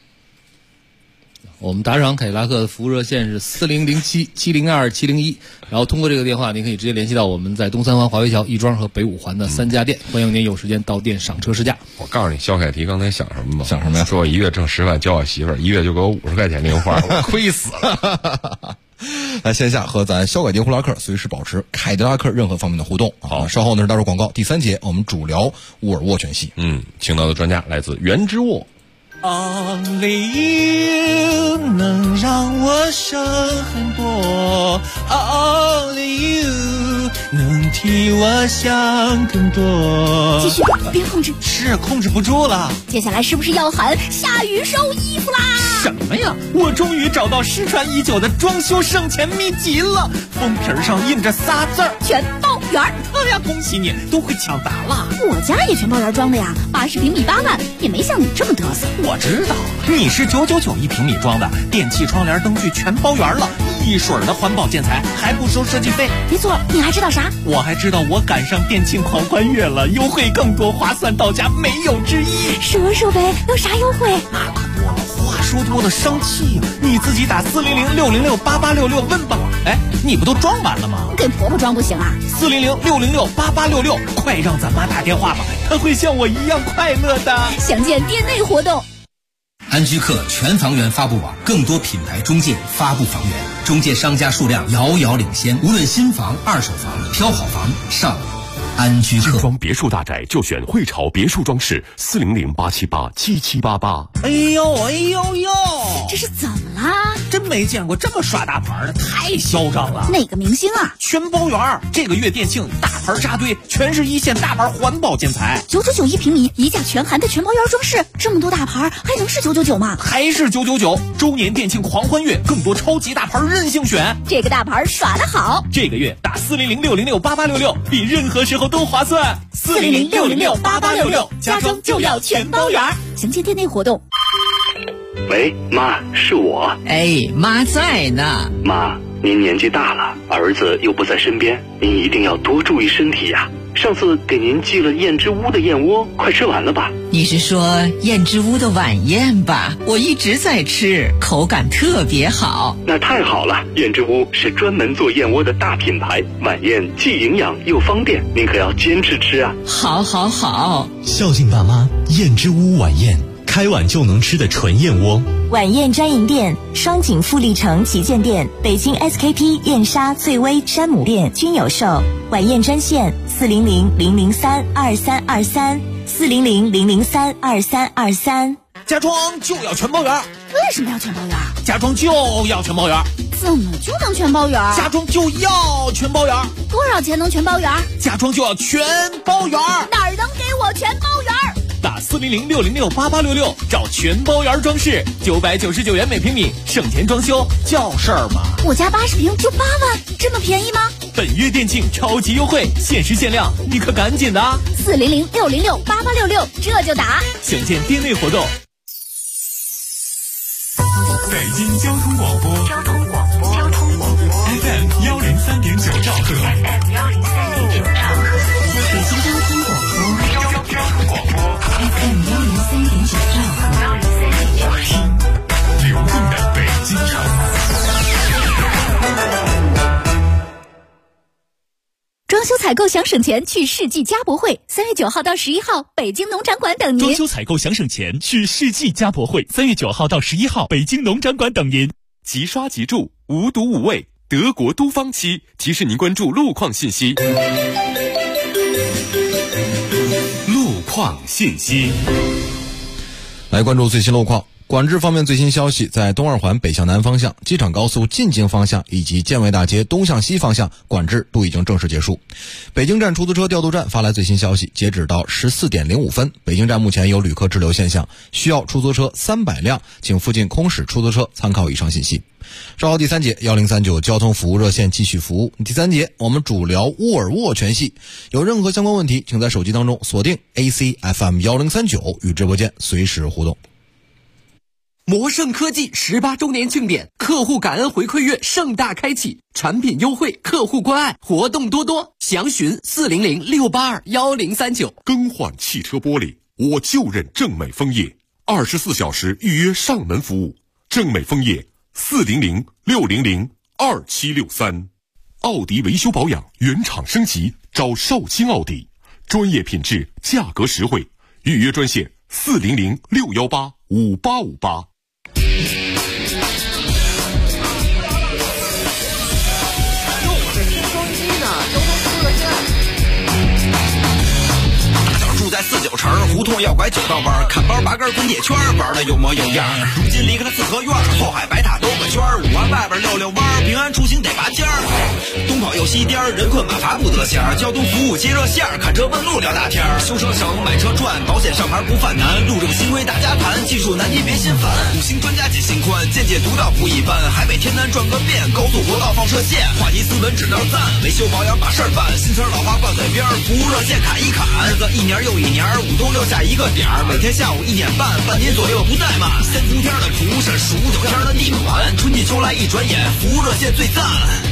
[SPEAKER 1] 我们打赏凯迪拉克的服务热线是4007-702-701，然后通过这个电话，您可以直接联系到我们在东三环华威桥、亦庄和北五环的3家店，欢迎您有时间到店赏车试驾。
[SPEAKER 6] 我告诉你，肖凯迪刚才想什么吧？
[SPEAKER 7] 想什么呀？
[SPEAKER 6] 说我一月挣10万交我媳妇儿，一月就给我50块钱零花，我亏死了。
[SPEAKER 7] 来线下和咱肖凯迪呼拉克随时保持凯迪拉克任何方面的互动。好，稍后呢是大众广告，第3节我们主聊沃尔沃全系。
[SPEAKER 6] 请到的专家来自原之沃。
[SPEAKER 13] Only you 能让我省很多 ，Only you 能替我想更多。
[SPEAKER 12] 继续，别控制，
[SPEAKER 13] 是控制不住了。
[SPEAKER 12] 接下来是不是要喊下雨收衣服啦？
[SPEAKER 13] 什么呀？我终于找到失传已久的装修省钱秘籍了，封皮上印着仨字儿：
[SPEAKER 12] 全包圆。
[SPEAKER 13] 哎呀，恭喜你，都会抢答了。
[SPEAKER 12] 我家也全包圆装的呀，80平米8万，也没像你这么嘚瑟。
[SPEAKER 13] 我知道，你是999一平米装的，电器、窗帘、灯具全包圆了，一水的环保建材，还不收设计费。
[SPEAKER 12] 没错，你还知道啥？
[SPEAKER 13] 我还知道我赶上店庆狂欢月了，优惠更多，划算到家，没有之一。
[SPEAKER 12] 说说呗，有啥优惠？
[SPEAKER 13] 那可多了，话说多了生气呀！你自己打400-606-8866问吧。哎，你不都装完了吗？
[SPEAKER 12] 给婆婆装不行啊
[SPEAKER 13] ？400-606-8866，快让咱妈打电话吧，她会像我一样快乐的。
[SPEAKER 12] 详见店内活动。
[SPEAKER 20] 安居客全房源发布网，更多品牌中介发布房源，中介商家数量遥遥领先。无论新房、二手房，挑好房上安居客。
[SPEAKER 10] 精装别墅大宅就选汇潮别墅装饰，400-878-7788。
[SPEAKER 13] 哎呦哎呦呦，
[SPEAKER 12] 这是怎么啦？
[SPEAKER 13] 真没见过这么刷大牌的，太嚣张了。
[SPEAKER 12] 哪个明星啊？
[SPEAKER 13] 全包圆，这个月店庆大牌扎堆，全是一线大牌环保建材
[SPEAKER 12] ，999一平米，一价全含的全包圆装饰，这么多大牌还能是999吗？
[SPEAKER 13] 还是999。周年店庆狂欢月，更多超级大牌任性选，
[SPEAKER 12] 这个大牌耍得好。
[SPEAKER 13] 这个月打400-606-8866，比任何时候都划算。400-606-8866，家装就要全包圆。
[SPEAKER 12] 详见店内活动。
[SPEAKER 2] 喂，妈，是我。
[SPEAKER 3] 哎，妈在呢。
[SPEAKER 2] 妈，您年纪大了，儿子又不在身边，您一定要多注意身体呀。上次给您寄了燕之屋的燕窝，快吃完了吧？
[SPEAKER 3] 你是说燕之屋的晚宴吧？我一直在吃，口感特别好。
[SPEAKER 2] 那太好了，燕之屋是专门做燕窝的大品牌，晚宴既营养又方便，您可要坚持吃啊。
[SPEAKER 3] 好好好，
[SPEAKER 23] 孝敬爸妈，燕之屋晚宴，开碗就能吃的纯燕窝。
[SPEAKER 15] 晚宴专营店、双井富力城旗舰店、北京 SKP 燕莎、翠微、山姆店均有售。晚宴专线400-003-2323，400-003-2323。
[SPEAKER 13] 家装就要全包圆。
[SPEAKER 12] 为什么要全包圆？
[SPEAKER 13] 家装就要全包圆。
[SPEAKER 12] 怎么就能全包圆？
[SPEAKER 13] 家装就要全包圆。
[SPEAKER 12] 多少钱能全包圆？
[SPEAKER 13] 家装就要全包圆。
[SPEAKER 12] 哪儿能给我全包圆？
[SPEAKER 17] 打400-606-8866找全包圆装饰，999元每平米，省钱装修叫事儿吗？
[SPEAKER 12] 我家80平就8万，这么便宜吗？
[SPEAKER 17] 本月店庆超级优惠，限时限量，你可赶紧的啊
[SPEAKER 12] ！400-606-8866，这就打。
[SPEAKER 17] 详见店内活动。
[SPEAKER 10] 北京交通广播，FM 103.9兆赫，
[SPEAKER 19] 北京交通广播，FM 103.9兆赫，
[SPEAKER 10] 流动的北京城。
[SPEAKER 12] 装修采购想省钱，去世纪家博会，3月9号到11号，北京农展馆等您。
[SPEAKER 17] 装修采购想省钱，去世纪家博会，3月9号到11号，北京农展馆等您。即刷即住，无毒无味，德国都芳漆提示您关注路况信息。路况信息，
[SPEAKER 7] 来关注最新路况。管制方面最新消息，在东二环北向南方向、机场高速进京方向以及建卫大街东向西方向管制都已经正式结束。北京站出租车调度站发来最新消息，截止到14点05分，北京站目前有旅客滞留现象，需要出租车300辆，请附近空驶出租车参考以上信息。稍后第3节1039交通服务热线继续服务。第3节我们主聊沃尔沃全系，有任何相关问题，请在手机当中锁定 ACFM 1039与直播间随时互动。
[SPEAKER 4] 魔盛科技18周年庆典，客户感恩回馈月盛大开启，产品优惠，客户关爱，活动多多，详询400-682-1039。
[SPEAKER 10] 更换汽车玻璃，我就认正美枫叶，24小时预约上门服务。正美枫叶400-600-2763。奥迪维修保养原厂升级，找绍兴奥迪，专业品质，价格实惠，预约专线400-618-5858。
[SPEAKER 5] 住在49城，胡同要拐9道弯，看包拔根滚铁圈，玩的有模有样。如今离开了四合院，后海白塔兜个圈，5环外边溜溜弯，平安出行得拔尖儿。东跑右西颠，人困马乏不得闲，交通服务接热线，看车问路聊大天。修车省，买车赚，保险上牌不犯难，路政新规大家谈，技术难题别心烦。5星专家解心宽，见解独到不一般，海北天南转个遍，高速国道放射线，话题斯文只能赞，维修保养把事儿办，新词老话挂嘴边，服务热线砍一砍，日子一年又一年，5冬6夏一个点儿，每天下午1点半，半年左右不怠慢。3伏天的蒲是数9天的地暖，春季秋来一转眼，服务热线最赞。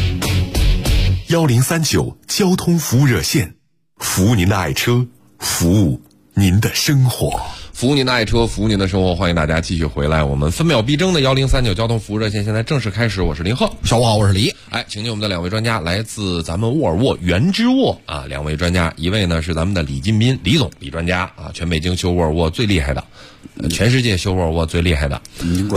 [SPEAKER 10] 1039交通服务热线，服务您的爱车，服务您的生活。
[SPEAKER 6] 服务您的爱车，服务您的生活，欢迎大家继续回来。我们分秒必争的1039交通服务热线现在正式开始，我是林鹤，
[SPEAKER 7] 上午好，我是李。
[SPEAKER 6] 请进我们的2位专家，来自咱们沃尔沃原之沃啊，2位专家，一位呢是咱们的李进斌李总，李专家啊，全北京修沃尔沃最厉害的，全世界修沃尔沃最厉害的。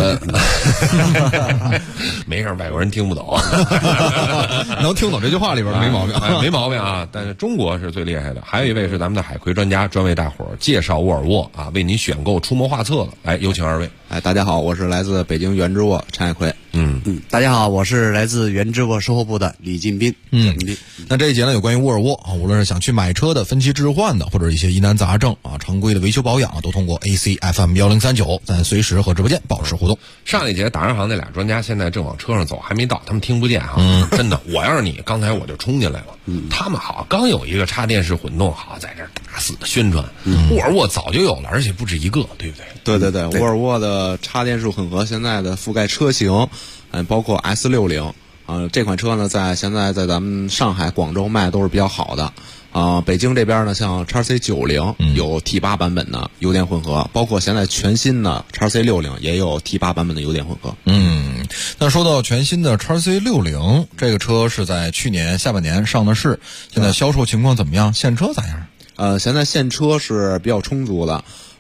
[SPEAKER 6] 没事，外国人听不懂，
[SPEAKER 7] 能听懂这句话里边没毛病，
[SPEAKER 6] 没毛病啊。但是中国是最厉害的。还有一位是咱们的海葵专家，专为大伙儿介绍沃尔沃啊，为您选购出谋划策了。来，有请2位。
[SPEAKER 8] 大家好，我是来自北京原之沃陈海葵。
[SPEAKER 9] 大家好，我是来自原之沃售后部的李进斌。
[SPEAKER 7] 那这一节呢，有关于沃尔沃啊，无论是想去买车的、分期置换的，或者一些疑难杂症啊、常规的维修保养，都通过 ACFM 1039，咱随时和直播间保持互动。
[SPEAKER 6] 上一节打上行那俩专家现在正往车上走，还没到，他们听不见哈。真的，我要是你，刚才我就冲进来了。他们好刚有一个插电式混动，好在这大肆的宣传。沃尔沃早就有了，而且不止一个，对不对？
[SPEAKER 8] 对，沃尔沃的插电式混合现在的覆盖车型，包括 S60。这款车呢，现在在咱们上海、广州卖都是比较好的。北京这边呢，像 XC90 有 T8 版本的油电混合，包括现在全新的 XC60 也有 T8 版本的油电混合。
[SPEAKER 7] 那说到全新的 XC60 这个车是在去年下半年上的市，现在销售情况怎么样？现车咋样？
[SPEAKER 8] 现在现车是比较充足的。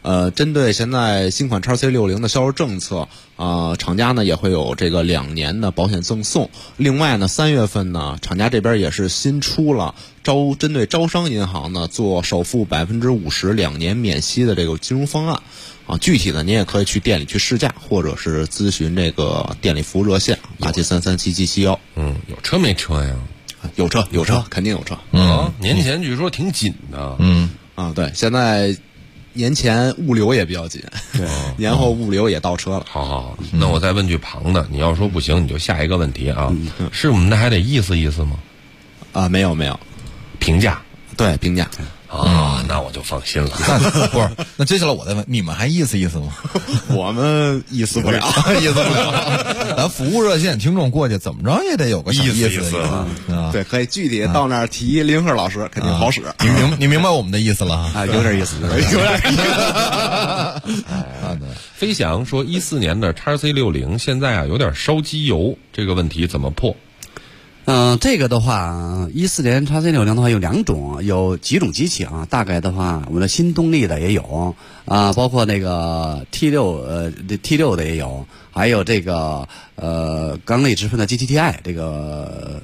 [SPEAKER 8] 针对现在新款 XC60 的销售政策，厂家呢也会有这个2年的保险赠送。另外呢，3月份呢，厂家这边也是新出了针对招商银行呢做首付50%2年免息的这个金融方案。具体的您也可以去店里去试驾，或者是咨询这个店里服务热线87337771。
[SPEAKER 6] 有车没车呀？
[SPEAKER 8] 有车，肯定有车。
[SPEAKER 6] 年前据说挺紧的。
[SPEAKER 8] 对，现在年前物流也比较紧，年后物流也到车了。
[SPEAKER 6] 好，那我再问句旁的，你要说不行，你就下一个问题啊。是我们的还得意思吗？
[SPEAKER 8] 没有，
[SPEAKER 6] 评价。
[SPEAKER 8] 对，评价。
[SPEAKER 6] 那我就放心了。
[SPEAKER 7] 不是，那接下来我再问，你们还意思吗？
[SPEAKER 8] 我们意思不了，
[SPEAKER 7] 意思不了。咱服务热线听众过去怎么着也得有个小意思
[SPEAKER 8] 啊。对，可以具体到那儿提林鹤老师，肯定好使。
[SPEAKER 7] 你明白我们的意思了
[SPEAKER 9] 啊？有点意思，有点意
[SPEAKER 6] 思。飞翔说，14年的 XC60 现在有点烧机油，这个问题怎么破？
[SPEAKER 9] 这个的话，14年 XC60 的话有2种，有几种机器啊。大概的话，我们的新动力的也有包括那个 T6 的也有，还有这个缸内直喷的 GTTI 这个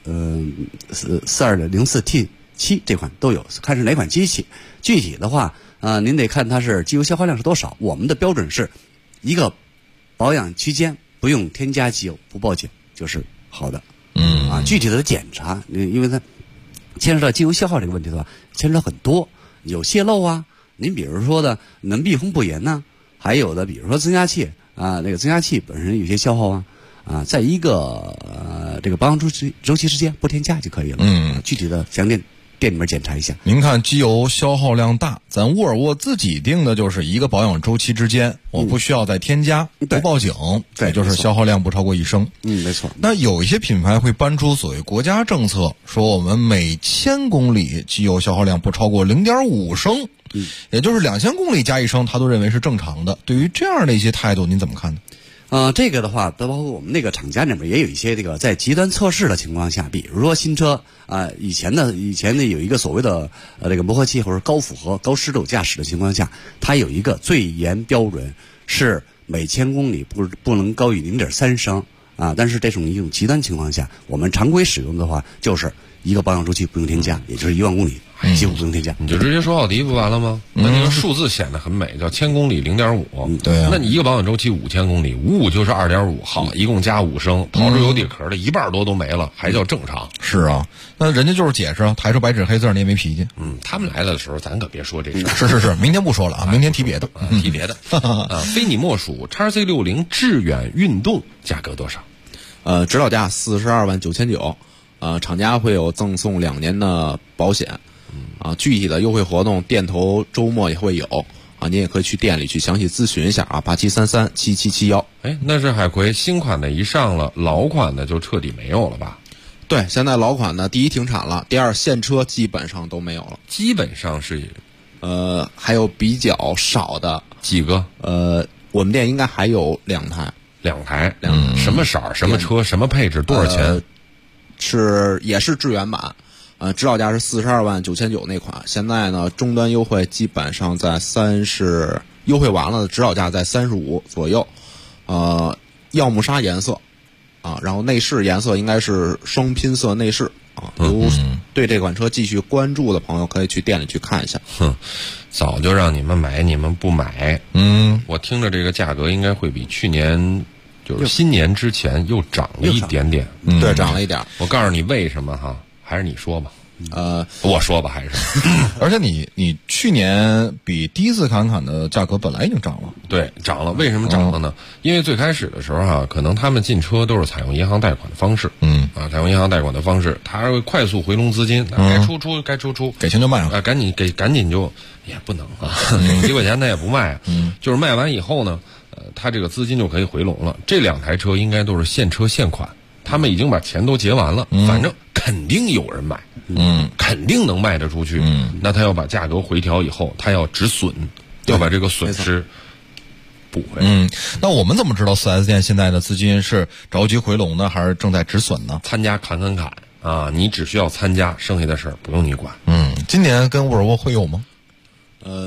[SPEAKER 9] 4204 T7 这款都有，看是哪款机器。具体的话您得看它是机油消耗量是多少。我们的标准是一个保养区间不用添加机油，不报警就是好的。具体的检查，因为它牵扯到机油消耗这个问题的话，牵扯到很多，有泄漏啊，您比如说的能闭封不严呢，还有的比如说增压器那个增压器本身有些消耗在一个这个保养周期之间不添加就可以了。具体的详店里面检查一下。
[SPEAKER 7] 您看机油消耗量大，咱沃尔沃自己定的就是一个保养周期之间，我不需要再添加，不报警，也就是消耗量不超过1升。
[SPEAKER 9] 没错。
[SPEAKER 7] 那有一些品牌会搬出所谓国家政策，说我们每1000公里机油消耗量不超过0.5升，也就是2000公里加1升，他都认为是正常的。对于这样的一些态度，您怎么看呢？
[SPEAKER 9] 这个的话，包括我们那个厂家里面也有一些这个在极端测试的情况下，比如说新车以前呢有一个所谓的这个磨合期或者高负荷、高湿度驾驶的情况下，它有一个最严标准是每1000公里不能高于0.3升但是这种一种极端情况下，我们常规使用的话就是一个保养周期不用添加，也就是1万公里几乎不用添加。
[SPEAKER 6] 你就直接说奥迪不完了吗？那这个数字显得很美，叫1000公里0.5。
[SPEAKER 7] 对
[SPEAKER 6] 那你一个保养周期5000公里，55就是2.5，好，一共加5升，跑出油底壳的1半多都没了，还叫正常？
[SPEAKER 7] 是啊，那人家就是解释抬出白纸黑字，你也没脾气。
[SPEAKER 6] 他们来了的时候，咱可别说这事。
[SPEAKER 7] 是，明天不说了啊，明天提别的，
[SPEAKER 6] 提别的非你莫属。XC60 致远运动价格多少？
[SPEAKER 8] 指导价42.990万，厂家会有赠送2年的保险。具体的优惠活动，店头周末也会有您也可以去店里去详细咨询一下87337771。
[SPEAKER 6] 那是海葵新款的一上了，老款的就彻底没有了吧？
[SPEAKER 8] 对，现在老款的第一停产了，第二现车基本上都没有了。
[SPEAKER 6] 基本上是
[SPEAKER 8] 还有比较少的
[SPEAKER 6] 几个，
[SPEAKER 8] 我们店应该还有2台，
[SPEAKER 6] 什么色儿、什么车、什么配置、多少钱？
[SPEAKER 8] 也是致远版。指导价是42.990万那款，现在呢终端优惠基本上在30，优惠完了指导价在35左右。耀木砂颜色然后内饰颜色应该是双拼色内饰如对这款车继续关注的朋友可以去店里去看一下。
[SPEAKER 6] 早就让你们买，你们不买。我听着这个价格应该会比去年就是新年之前又涨了一点点。
[SPEAKER 8] 对，涨了一点。
[SPEAKER 6] 我告诉你为什么还是你说吧。我说吧，还是
[SPEAKER 7] 而且你去年比第一次侃的价格本来已经涨了。
[SPEAKER 6] 对，涨了。为什么涨了呢？因为最开始的时候可能他们进车都是采用银行贷款的方式。采用银行贷款的方式，他会快速回笼资金，该出出，
[SPEAKER 7] 给钱就卖了
[SPEAKER 6] 赶紧就也不能给几块钱他也不卖就是卖完以后呢，他这个资金就可以回笼了。这2台车应该都是现车现款。他们已经把钱都结完了，反正肯定有人买，肯定能卖得出去。那他要把价格回调以后，他要止损，要把这个损失补回来。
[SPEAKER 7] 那我们怎么知道 4S 店现在的资金是着急回笼呢，还是正在止损呢？
[SPEAKER 6] 参加砍你只需要参加，剩下的事儿不用你管。
[SPEAKER 7] 今年跟沃尔沃会有吗？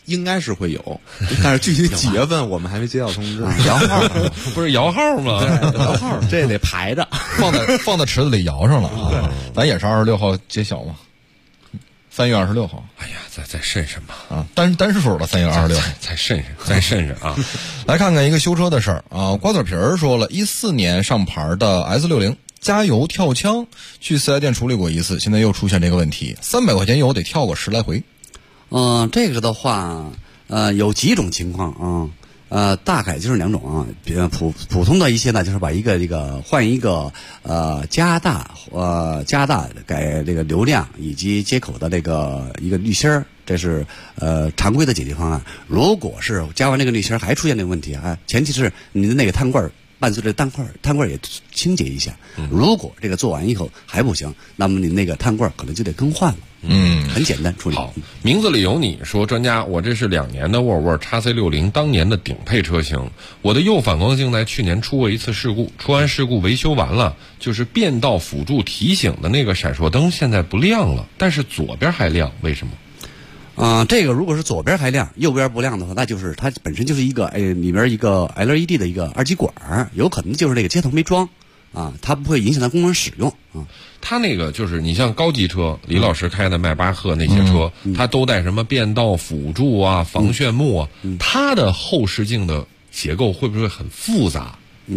[SPEAKER 8] 应该是会有，但是具体几月份我们还没接到通知。
[SPEAKER 9] 摇号
[SPEAKER 6] 不是摇号吗？
[SPEAKER 8] 摇号这得排着，
[SPEAKER 7] 放在池子里摇上了啊。咱也是26号揭晓嘛，3月26号。
[SPEAKER 6] 哎呀，再慎慎吧
[SPEAKER 7] 啊，单数的3月26号，
[SPEAKER 6] 再慎慎啊。
[SPEAKER 7] 来看看一个修车的事儿啊，瓜子皮儿说了，14年上牌的 S60。加油跳枪，去4S店处理过一次，现在又出现这个问题，300块钱油得跳个10来回。
[SPEAKER 9] 这个的话，有几种情况啊，大概就是2种啊，普通的一些呢，就是把换一个加大改这个流量以及接口的一个滤芯儿，这是常规的解决方案。如果是加完这个滤芯儿还出现这个问题啊，前提是你的那个碳罐伴随着碳罐也清洁一下。如果这个做完以后还不行，那么你那个碳罐可能就得更换了。很简单处理。
[SPEAKER 6] 好，名字里有你说，专家，我这是2年的沃尔沃 XC60 当年的顶配车型，我的右反光镜在去年出过一次事故，出完事故维修完了，就是变道辅助提醒的那个闪烁灯现在不亮了，但是左边还亮，为什么？
[SPEAKER 9] 这个如果是左边还亮，右边不亮的话，那就是它本身就是一个里边一个 LED 的一个二极管，有可能就是这个接头没装啊，它不会影响它功能使用啊。
[SPEAKER 6] 它那个就是你像高级车，李老师开的迈巴赫那些车，它都带什么变道辅助啊、防眩目啊，它的后视镜的结构会不会很复杂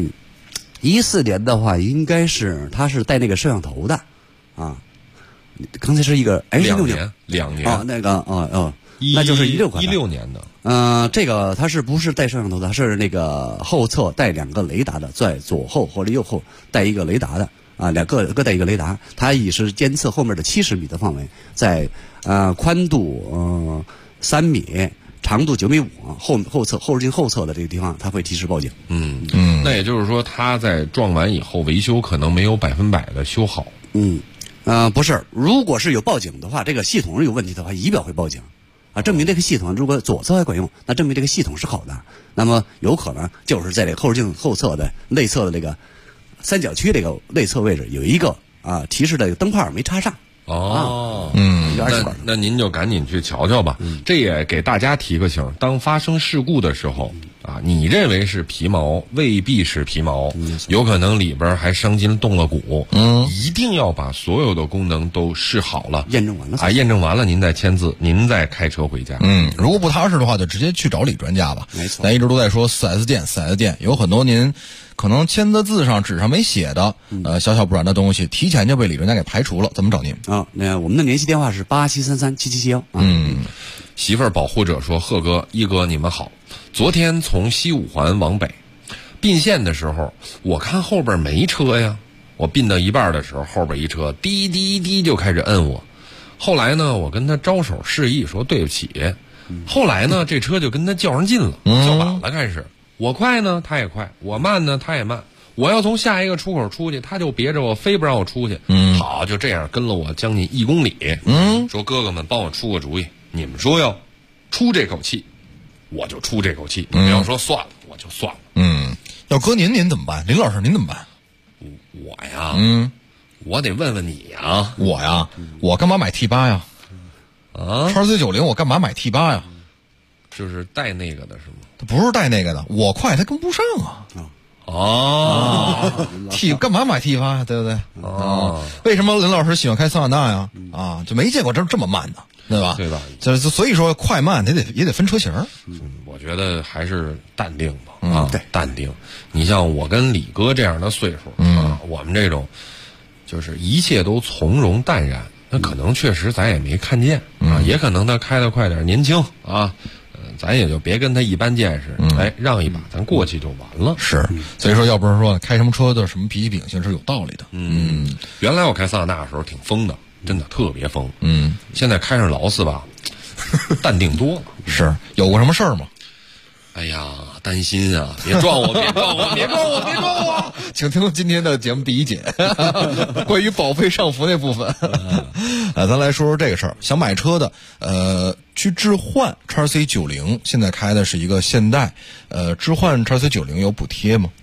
[SPEAKER 9] ？14年的话，应该是它是带那个摄像头的啊。刚才是一个
[SPEAKER 6] 2年
[SPEAKER 9] 那个那就是
[SPEAKER 6] 16年的。
[SPEAKER 9] 这个它是不是带摄像头的？它是那个后侧带2个雷达的，在左后或者右后带一个雷达的啊，各带一个雷达。它也是监测后面的70米的范围，在宽度3米。长度9.5米，后视镜后侧的这个地方，它会及时报警。
[SPEAKER 6] 那也就是说，它在撞完以后维修可能没有100%的修好。
[SPEAKER 9] 不是，如果是有报警的话，这个系统有问题的话，仪表会报警啊，证明这个系统如果左侧还管用，那证明这个系统是好的。那么有可能就是在这个后视镜后侧的内侧的这个三角区这个内侧位置有一个提示的灯泡没插上。
[SPEAKER 6] 那您就赶紧去瞧瞧吧。这也给大家提个醒，当发生事故的时候你认为是皮毛，未必是皮毛，有可能里边还伤筋动了骨。一定要把所有的功能都试好了，
[SPEAKER 9] 验证
[SPEAKER 6] 完了您再签字，您再开车回家。
[SPEAKER 7] 如果不踏实的话，就直接去找李专家吧。
[SPEAKER 9] 没错，
[SPEAKER 7] 咱一直都在说4S店，有很多您可能签的字上纸上没写的小不然的东西，提前就被李专家给排除了。怎么找您
[SPEAKER 9] 那我们的联系电话是87337771。
[SPEAKER 6] 媳妇儿保护者说，贺哥、一哥你们好，昨天从西五环往北并线的时候，我看后边没车呀，我并到一半的时候，后边一车滴滴滴就开始摁我，后来呢我跟他招手示意说对不起，后来呢这车就跟他较上劲了，叫板了，开始我快呢他也快，我慢呢他也慢，我要从下一个出口出去，他就别着我，非不让我出去。好，就这样跟了我将近1公里。说哥哥们帮我出个主意，你们说要出这口气，我就出这口气；你们要说算了，我就算了。
[SPEAKER 7] 要搁您怎么办？林老师您怎么办？
[SPEAKER 6] 我呀，我得问问你呀。
[SPEAKER 7] 我呀，我干嘛买 T8 呀？XC90我干嘛买 T8 呀？
[SPEAKER 6] 就是带那个的是吗？
[SPEAKER 7] 不是带那个的，我快它跟不上T 干嘛买 T8 呀？对不对？为什么林老师喜欢开桑塔纳呀？就没见过这么慢的，对吧？
[SPEAKER 6] 对吧？
[SPEAKER 7] 所以说快慢也得分车型。
[SPEAKER 6] 我觉得还是淡定吧。对，淡定。你像我跟李哥这样的岁数我们这种就是一切都从容淡然，那可能确实咱也没看见也可能他开得快点，年轻咱也就别跟他一般见识，让一把，咱过去就完了。
[SPEAKER 7] 是，所以说要不是说开什么车的什么脾气秉性是有道理的。
[SPEAKER 6] 原来我开桑塔纳的时候挺疯的，真的特别疯。现在开上劳斯吧，淡定多了。
[SPEAKER 7] 是，有过什么事儿吗？
[SPEAKER 6] 哎呀，担心啊！别撞我！别撞我！别撞我！别撞我！
[SPEAKER 7] 请听今天的节目第一节，关于保费上浮那部分。咱来说说这个事儿。想买车的，去置换 XC90，现在开的是一个现代，置换 XC90有补贴吗？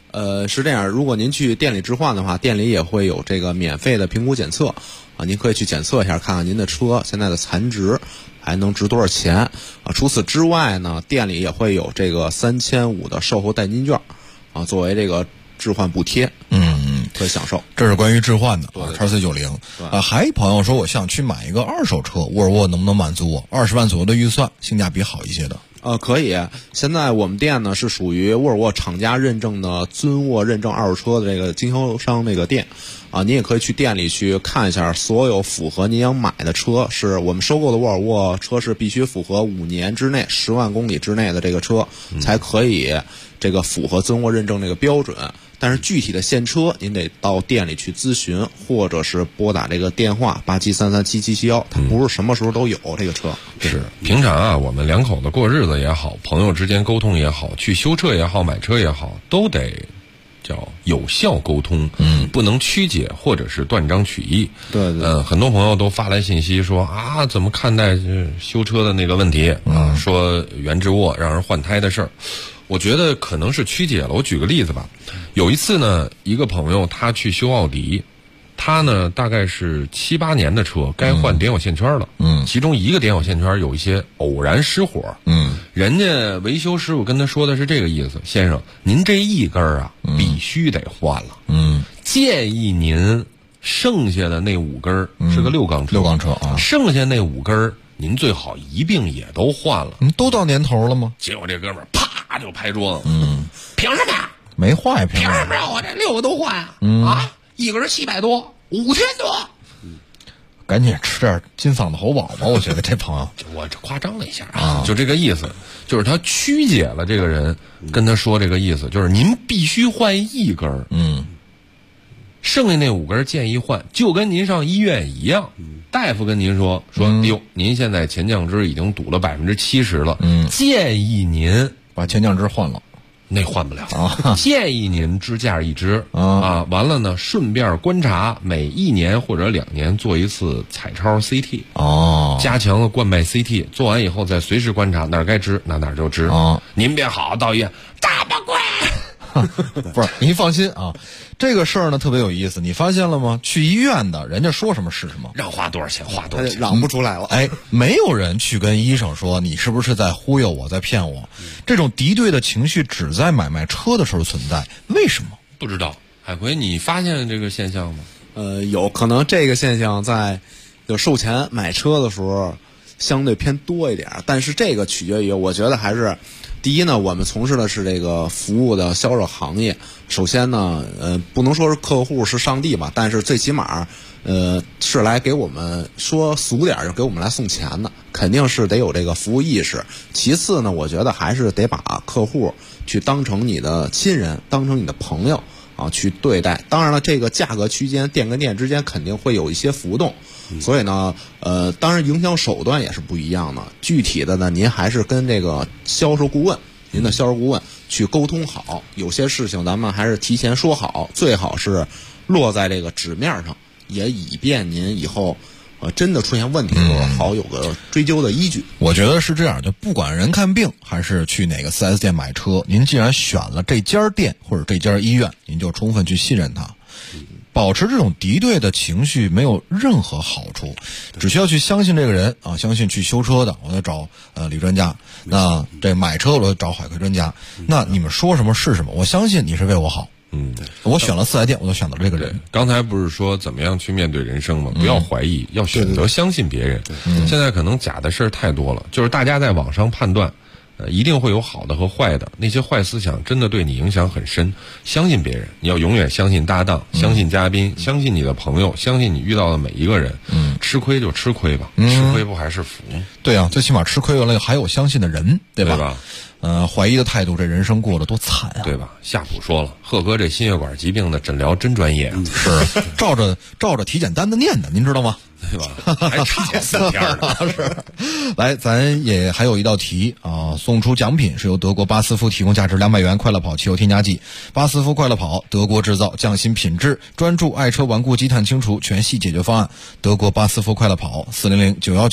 [SPEAKER 8] 是这样，如果您去店里置换的话，店里也会有这个免费的评估检测啊，您可以去检测一下，看看您的车现在的残值还能值多少钱啊。除此之外呢，店里也会有这个3500的售后代金券啊，作为这个置换补贴，可以享受。
[SPEAKER 7] 这是关于置换的XC90啊。还有朋友说，我想去买一个二手车，沃尔沃能不能满足我20万左右的预算，性价比好一些的？
[SPEAKER 8] 可以。现在我们店呢是属于沃尔沃厂家认证的尊沃认证二手车的这个经销商这个店啊，您也可以去店里去看一下，所有符合您想买的车，是我们收购的沃尔沃车是必须符合5年之内10万公里之内的这个车，才可以这个符合尊沃认证这个标准。但是具体的现车，您得到店里去咨询，或者是拨打这个电话87337771，它不是什么时候都有这个车。
[SPEAKER 6] 是平常啊，我们两口子过日子也好，朋友之间沟通也好，去修车也好，买车也好，都得叫有效沟通，不能曲解或者是断章取义。
[SPEAKER 8] 对，
[SPEAKER 6] 很多朋友都发来信息说啊，怎么看待修车的那个问题啊？说原置沃让人换胎的事儿。我觉得可能是曲解了。我举个例子吧，有一次呢，一个朋友他去修奥迪，他呢大概是7、8年的车，该换点火线圈了。其中一个点火线圈有一些偶然失火。人家维修师傅跟他说的是这个意思：先生，您这一根啊，必须得换了。建议您剩下的那5根是个6缸车，啊，剩下那5根您最好一并也都换了。
[SPEAKER 7] 都到年头了吗？
[SPEAKER 6] 结果这哥们儿啪就拍桌子，凭什么呀？
[SPEAKER 7] 没坏，
[SPEAKER 6] 凭什么让我这6个都换啊？啊，一根700多，5000多。
[SPEAKER 7] 赶紧吃点金嗓子喉宝吧，我觉得这朋友，
[SPEAKER 6] 我这夸张了一下啊，就这个意思，就是他曲解了这个人跟他说这个意思，就是您必须换1根，剩下那5根建议换，就跟您上医院一样。大夫跟您说，哟，您现在前降支已经堵了70%了，建议您
[SPEAKER 7] 把前降支换了，
[SPEAKER 6] 那换不了啊。建议您支架一支啊，完了呢，顺便观察每1年或者2年做一次彩超 CT 加强了冠脉 CT， 做完以后再随时观察哪儿该支哪儿就支。您别好到医院这么贵。
[SPEAKER 7] 不是，您放心啊，这个事儿呢特别有意思，你发现了吗？去医院的人家说什么是什么，
[SPEAKER 6] 让花多少钱花多少钱，
[SPEAKER 8] 嚷不出来了。
[SPEAKER 7] 没有人去跟医生说你是不是在忽悠我，在骗我。这种敌对的情绪只在买卖车的时候存在，为什么？
[SPEAKER 6] 不知道。海葵，你发现这个现象吗？
[SPEAKER 8] 有可能这个现象在就售前买车的时候相对偏多一点，但是这个取决于，我觉得还是。第一呢，我们从事的是这个服务的销售行业。首先呢，不能说是客户是上帝吧，但是最起码，是来给我们说俗点就给我们来送钱的，肯定是得有这个服务意识。其次呢，我觉得还是得把客户去当成你的亲人，当成你的朋友啊去对待。当然了，这个价格区间店跟店之间肯定会有一些浮动。所以呢，当然营销手段也是不一样的。具体的呢，您还是跟这个销售顾问，您的销售顾问去沟通好。有些事情咱们还是提前说好，最好是落在这个纸面上，也以便您以后真的出现问题的时候，好有个追究的依据。
[SPEAKER 7] 我觉得是这样，就不管人看病还是去哪个 4S 店买车，您既然选了这家店或者这家医院，您就充分去信任它。保持这种敌对的情绪没有任何好处，只需要去相信这个人啊，相信去修车的我就找李专家，那这买车我就找海葵专家，那你们说什么是什么，我相信你是为我好。我选了4S店，我就选择这个人。
[SPEAKER 6] 刚才不是说怎么样去面对人生吗？不要怀疑，要选择相信别人。现在可能假的事儿太多了，就是大家在网上判断。一定会有好的和坏的，那些坏思想真的对你影响很深。相信别人，你要永远相信搭档，相信嘉宾，相信你的朋友，相信你遇到的每一个人。吃亏就吃亏吧，吃亏不还是福？
[SPEAKER 7] 对啊，最起码吃亏了还有相信的人，对吧？怀疑的态度，这人生过得多惨啊，
[SPEAKER 6] 对吧？夏普说了，贺哥这心血管疾病的诊疗真专业，
[SPEAKER 7] 是照着体检单子念的，您知道吗？
[SPEAKER 6] 对吧？还差4天呢。
[SPEAKER 7] 是，来，咱也还有一道题啊，送出奖品是由德国巴斯夫提供价值200元快乐跑汽油添加剂。巴斯夫快乐跑，德国制造，匠心品质，专注爱车顽固积碳清除全系解决方案。德国巴斯夫快乐跑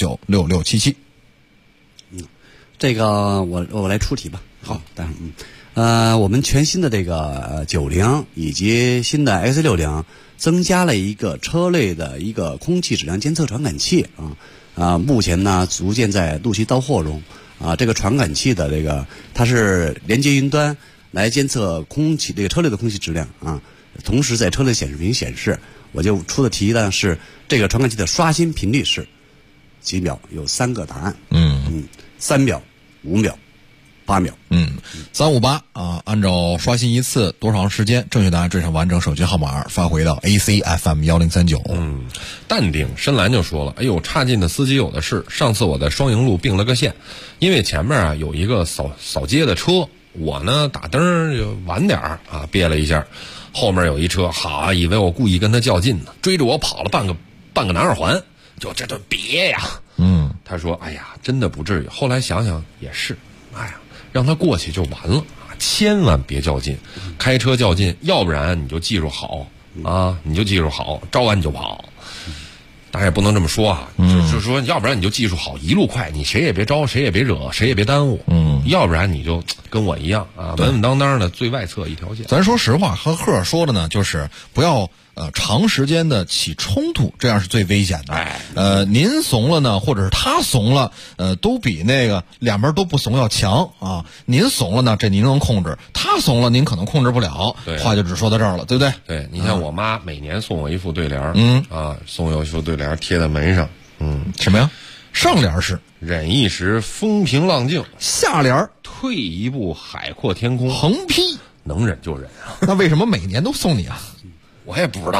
[SPEAKER 7] ，400-919-6677。
[SPEAKER 9] 这个我来出题吧。好， 我们全新的这个90以及新的 X60增加了一个车内的一个空气质量监测传感器目前呢逐渐在陆续到货中这个传感器的这个它是连接云端来监测空气这个车内的空气质量同时在车内显示屏显示，我就出的题呢是这个传感器的刷新频率是几秒，有3个答案，3秒、5秒、8秒
[SPEAKER 7] ，358按照刷新一次多长时间？正确答案缀上完整手机号码发回到 ACFM1039。
[SPEAKER 6] 淡定深蓝就说了，哎呦，差劲的司机有的是。上次我在双营路并了个线，因为前面有一个扫街的车，我呢打灯就晚点憋了一下，后面有一车，以为我故意跟他较劲呢，追着我跑了半个南二环，就这就别呀。他说，哎呀，真的不至于。后来想想也是，让他过去就完了，千万别较劲。开车较劲，要不然你就技术好你就技术好，招完你就跑。当然也不能这么说就是说，要不然你就技术好，一路快，你谁也别招，谁也别惹，谁也别耽误。要不然你就跟我一样稳稳当当的最外侧一条线。
[SPEAKER 7] 咱说实话，和赫说的呢，就是不要长时间的起冲突，这样是最危险的。您怂了呢，或者是他怂了，都比那个两边都不怂要强您怂了呢，这您能控制；他怂了，您可能控制不了。话就只说到这儿了，对不对？
[SPEAKER 6] 对，你像我妈每年送我一副对联，送我一副对联贴在门上，
[SPEAKER 7] 什么呀？上联是
[SPEAKER 6] 忍一时风平浪静，
[SPEAKER 7] 下联
[SPEAKER 6] 退一步海阔天空，
[SPEAKER 7] 横批
[SPEAKER 6] 能忍就忍
[SPEAKER 7] 那为什么每年都送你
[SPEAKER 6] 我也不知道。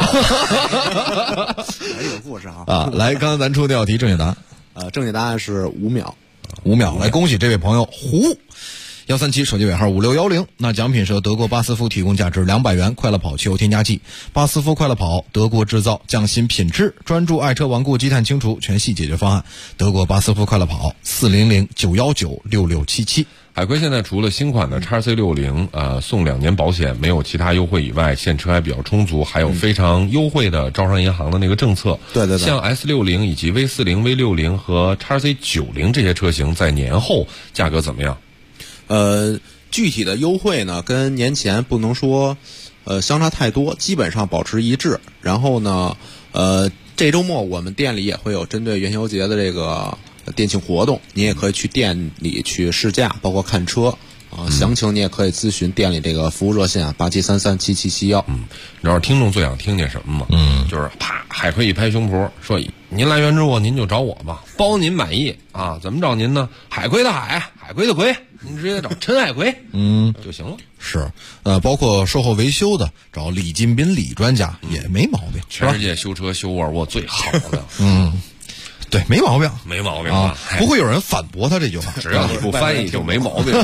[SPEAKER 8] 有故事
[SPEAKER 7] 来，刚才咱出的道题正确答案，
[SPEAKER 8] 正确答案是5秒。
[SPEAKER 7] 5秒，来恭喜这位朋友胡137手机尾号5610。那奖品是由德国巴斯夫提供价值200元快乐跑汽油添加剂。巴斯夫快乐跑，德国制造，匠心品质，专注爱车顽固积碳清除全系解决方案。德国巴斯夫快乐跑，400-919-6677。
[SPEAKER 6] 海葵现在除了新款的 XC60送2年保险没有其他优惠以外，现车还比较充足，还有非常优惠的招商银行的那个政策。
[SPEAKER 8] 对，
[SPEAKER 6] 像 S60 以及 V40、V60 和 XC90 这些车型在年后价格怎么样？
[SPEAKER 8] 具体的优惠呢，跟年前不能说相差太多，基本上保持一致。然后呢，这周末我们店里也会有针对元宵节的这个店庆活动，你也可以去店里去试驾，包括看车详情你也可以咨询店里这个服务热线87337771。
[SPEAKER 6] 你知道听众最想听见什么吗？就是啪，海葵一拍胸脯说：“您来元之沃，您就找我吧，包您满意怎么找您呢？海葵的海，海葵的葵，您直接找陈海葵就行了。
[SPEAKER 7] 是包括售后维修的，找李金斌李专家也没毛病。
[SPEAKER 6] 全世界修车修沃尔沃最好的。
[SPEAKER 7] 对，没毛病，
[SPEAKER 6] 没毛病
[SPEAKER 7] 不会有人反驳他这句话。
[SPEAKER 6] 只要你不翻译就没毛病。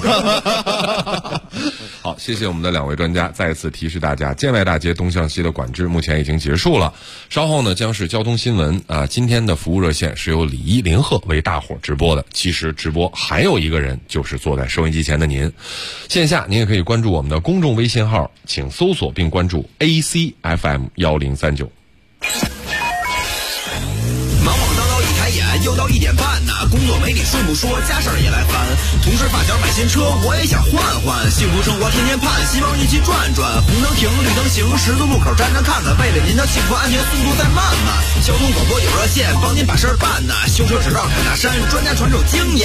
[SPEAKER 6] 好，谢谢我们的2位专家。再次提示大家，建外大街东向西的管制目前已经结束了，稍后呢将是交通新闻今天的服务热线是由李一林鹤为大伙直播的。其实直播还有一个人，就是坐在收音机前的您。线下您也可以关注我们的公众微信号，请搜索并关注 ACFM1039。
[SPEAKER 5] 又到1点半工作没你顺不说，家事儿也来烦。同事发小买新车，我也想换换。幸福生活天天盼，希望一起转转。红灯停，绿灯行，十字路口站站看看。为了您的幸福安全，速度再慢慢。交通广播有热线，帮您把事儿办修车只绕坎大山，专家传授经验。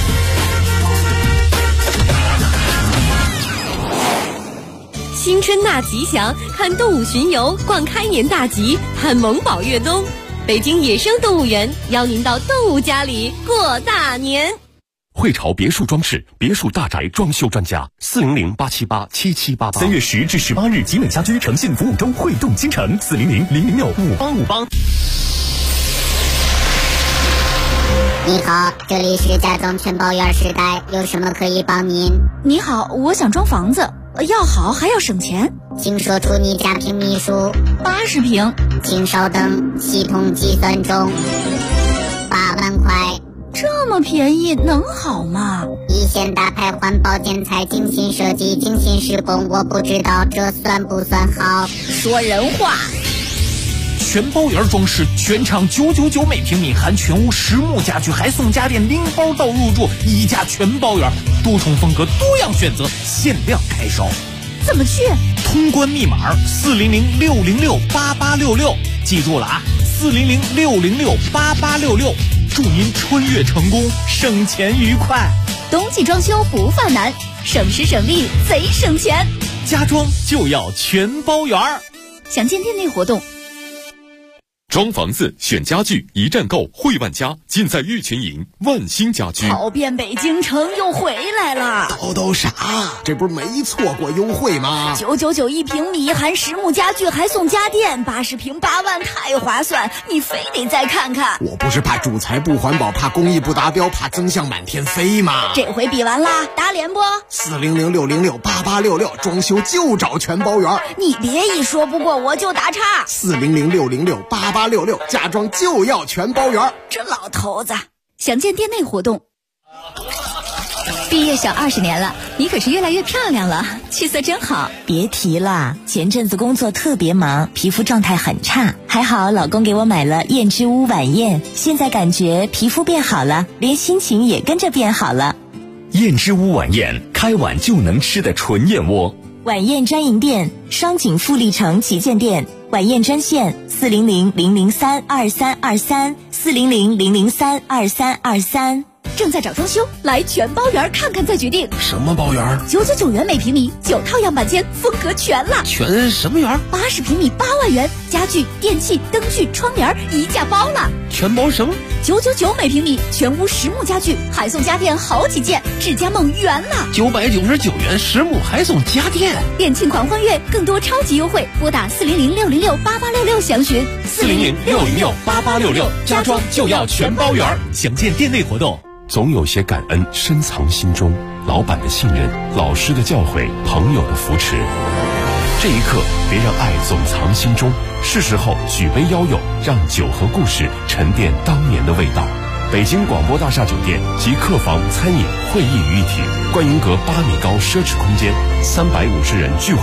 [SPEAKER 11] 新春大吉祥，看动物巡游，逛开年大吉，看萌宝越冬。北京野生动物园邀您到动物家里过大年。
[SPEAKER 17] 汇潮别墅装饰，别墅大宅装修专家，400-878-7788。3月10至18日，集美家居诚信服务周汇动京城，400-006-5858。
[SPEAKER 14] 你好，这里是家装全包园时代，有什么可以帮您？
[SPEAKER 15] 你好，我想装房子，要好还要省钱，
[SPEAKER 14] 请说出你家平米数。
[SPEAKER 15] 80平。
[SPEAKER 14] 请稍等，系统计算中。8万块。
[SPEAKER 15] 这么便宜能好吗？
[SPEAKER 14] 一线大牌环保建材，精心设计，精心施工，我不知道这算不算好。
[SPEAKER 12] 说人话。
[SPEAKER 13] 全包圆装饰，全场999每平米，含全屋实木家具，还送家电拎包到入住，一家全包圆，多重风格，多样选择，限量开烧。
[SPEAKER 12] 怎么去？
[SPEAKER 13] 通关密码400-606-8866，记住了啊，400-606-8866，祝您穿越成功，省钱愉快。
[SPEAKER 12] 冬季装修不犯难，省时省力贼省钱，
[SPEAKER 13] 家装就要全包圆儿。
[SPEAKER 12] 详见店内活动。
[SPEAKER 17] 装房子选家具一站购，汇万家，尽在玉群营万兴家居。
[SPEAKER 12] 跑遍北京城又回来了，
[SPEAKER 16] 都傻，这不是没错过优惠吗
[SPEAKER 12] ？999一平米，含实木家具还送家电，80平8万，太划算，你非得再看看。
[SPEAKER 16] 我不是怕主材不环保，怕工艺不达标，怕增项满天飞吗？
[SPEAKER 12] 这回比完啦，打脸不
[SPEAKER 16] ？400-606-8866，装修就找全包圆。
[SPEAKER 12] 你别一说不过我就打岔。
[SPEAKER 16] 400-606-8866，家装就要全包圆。
[SPEAKER 12] 这老头子，详见店内活动。毕业小20年了，你可是越来越漂亮了，气色真好。
[SPEAKER 15] 别提了，前阵子工作特别忙，皮肤状态很差，还好老公给我买了燕之屋晚宴，现在感觉皮肤变好了，连心情也跟着变好了。
[SPEAKER 10] 燕之屋晚宴，开碗就能吃的纯燕窝。
[SPEAKER 15] 晚宴专营店，双井富力城旗舰店，晚宴专线400-003-2323，400-003-2323。
[SPEAKER 12] 正在找装修，来全包圆看看再决定。
[SPEAKER 16] 什么包圆
[SPEAKER 12] ？999元每平米，9套样板间，风格全了。
[SPEAKER 16] 全什么圆
[SPEAKER 12] ？80平米8万元，家具、电器、灯具、窗帘一价包了。
[SPEAKER 16] 全包什么
[SPEAKER 12] ？999每平米，全屋实木家具，还送家电好几件，智家梦圆了。
[SPEAKER 16] 999元实木还送家电，
[SPEAKER 12] 店庆狂欢月，更多超级优惠，拨打400-606-8866详询。
[SPEAKER 17] 400-606-8866，家装就要全包圆。
[SPEAKER 13] 详见店内活动。
[SPEAKER 17] 总有些感恩深藏心中，老板的信任，老师的教诲，朋友的扶持。这一刻，别让爱总藏心中，是时候举杯邀友，让酒和故事沉淀当年的味道。北京广播大厦酒店及客房、餐饮、会议于一体，观云阁8米高奢侈空间，350人聚会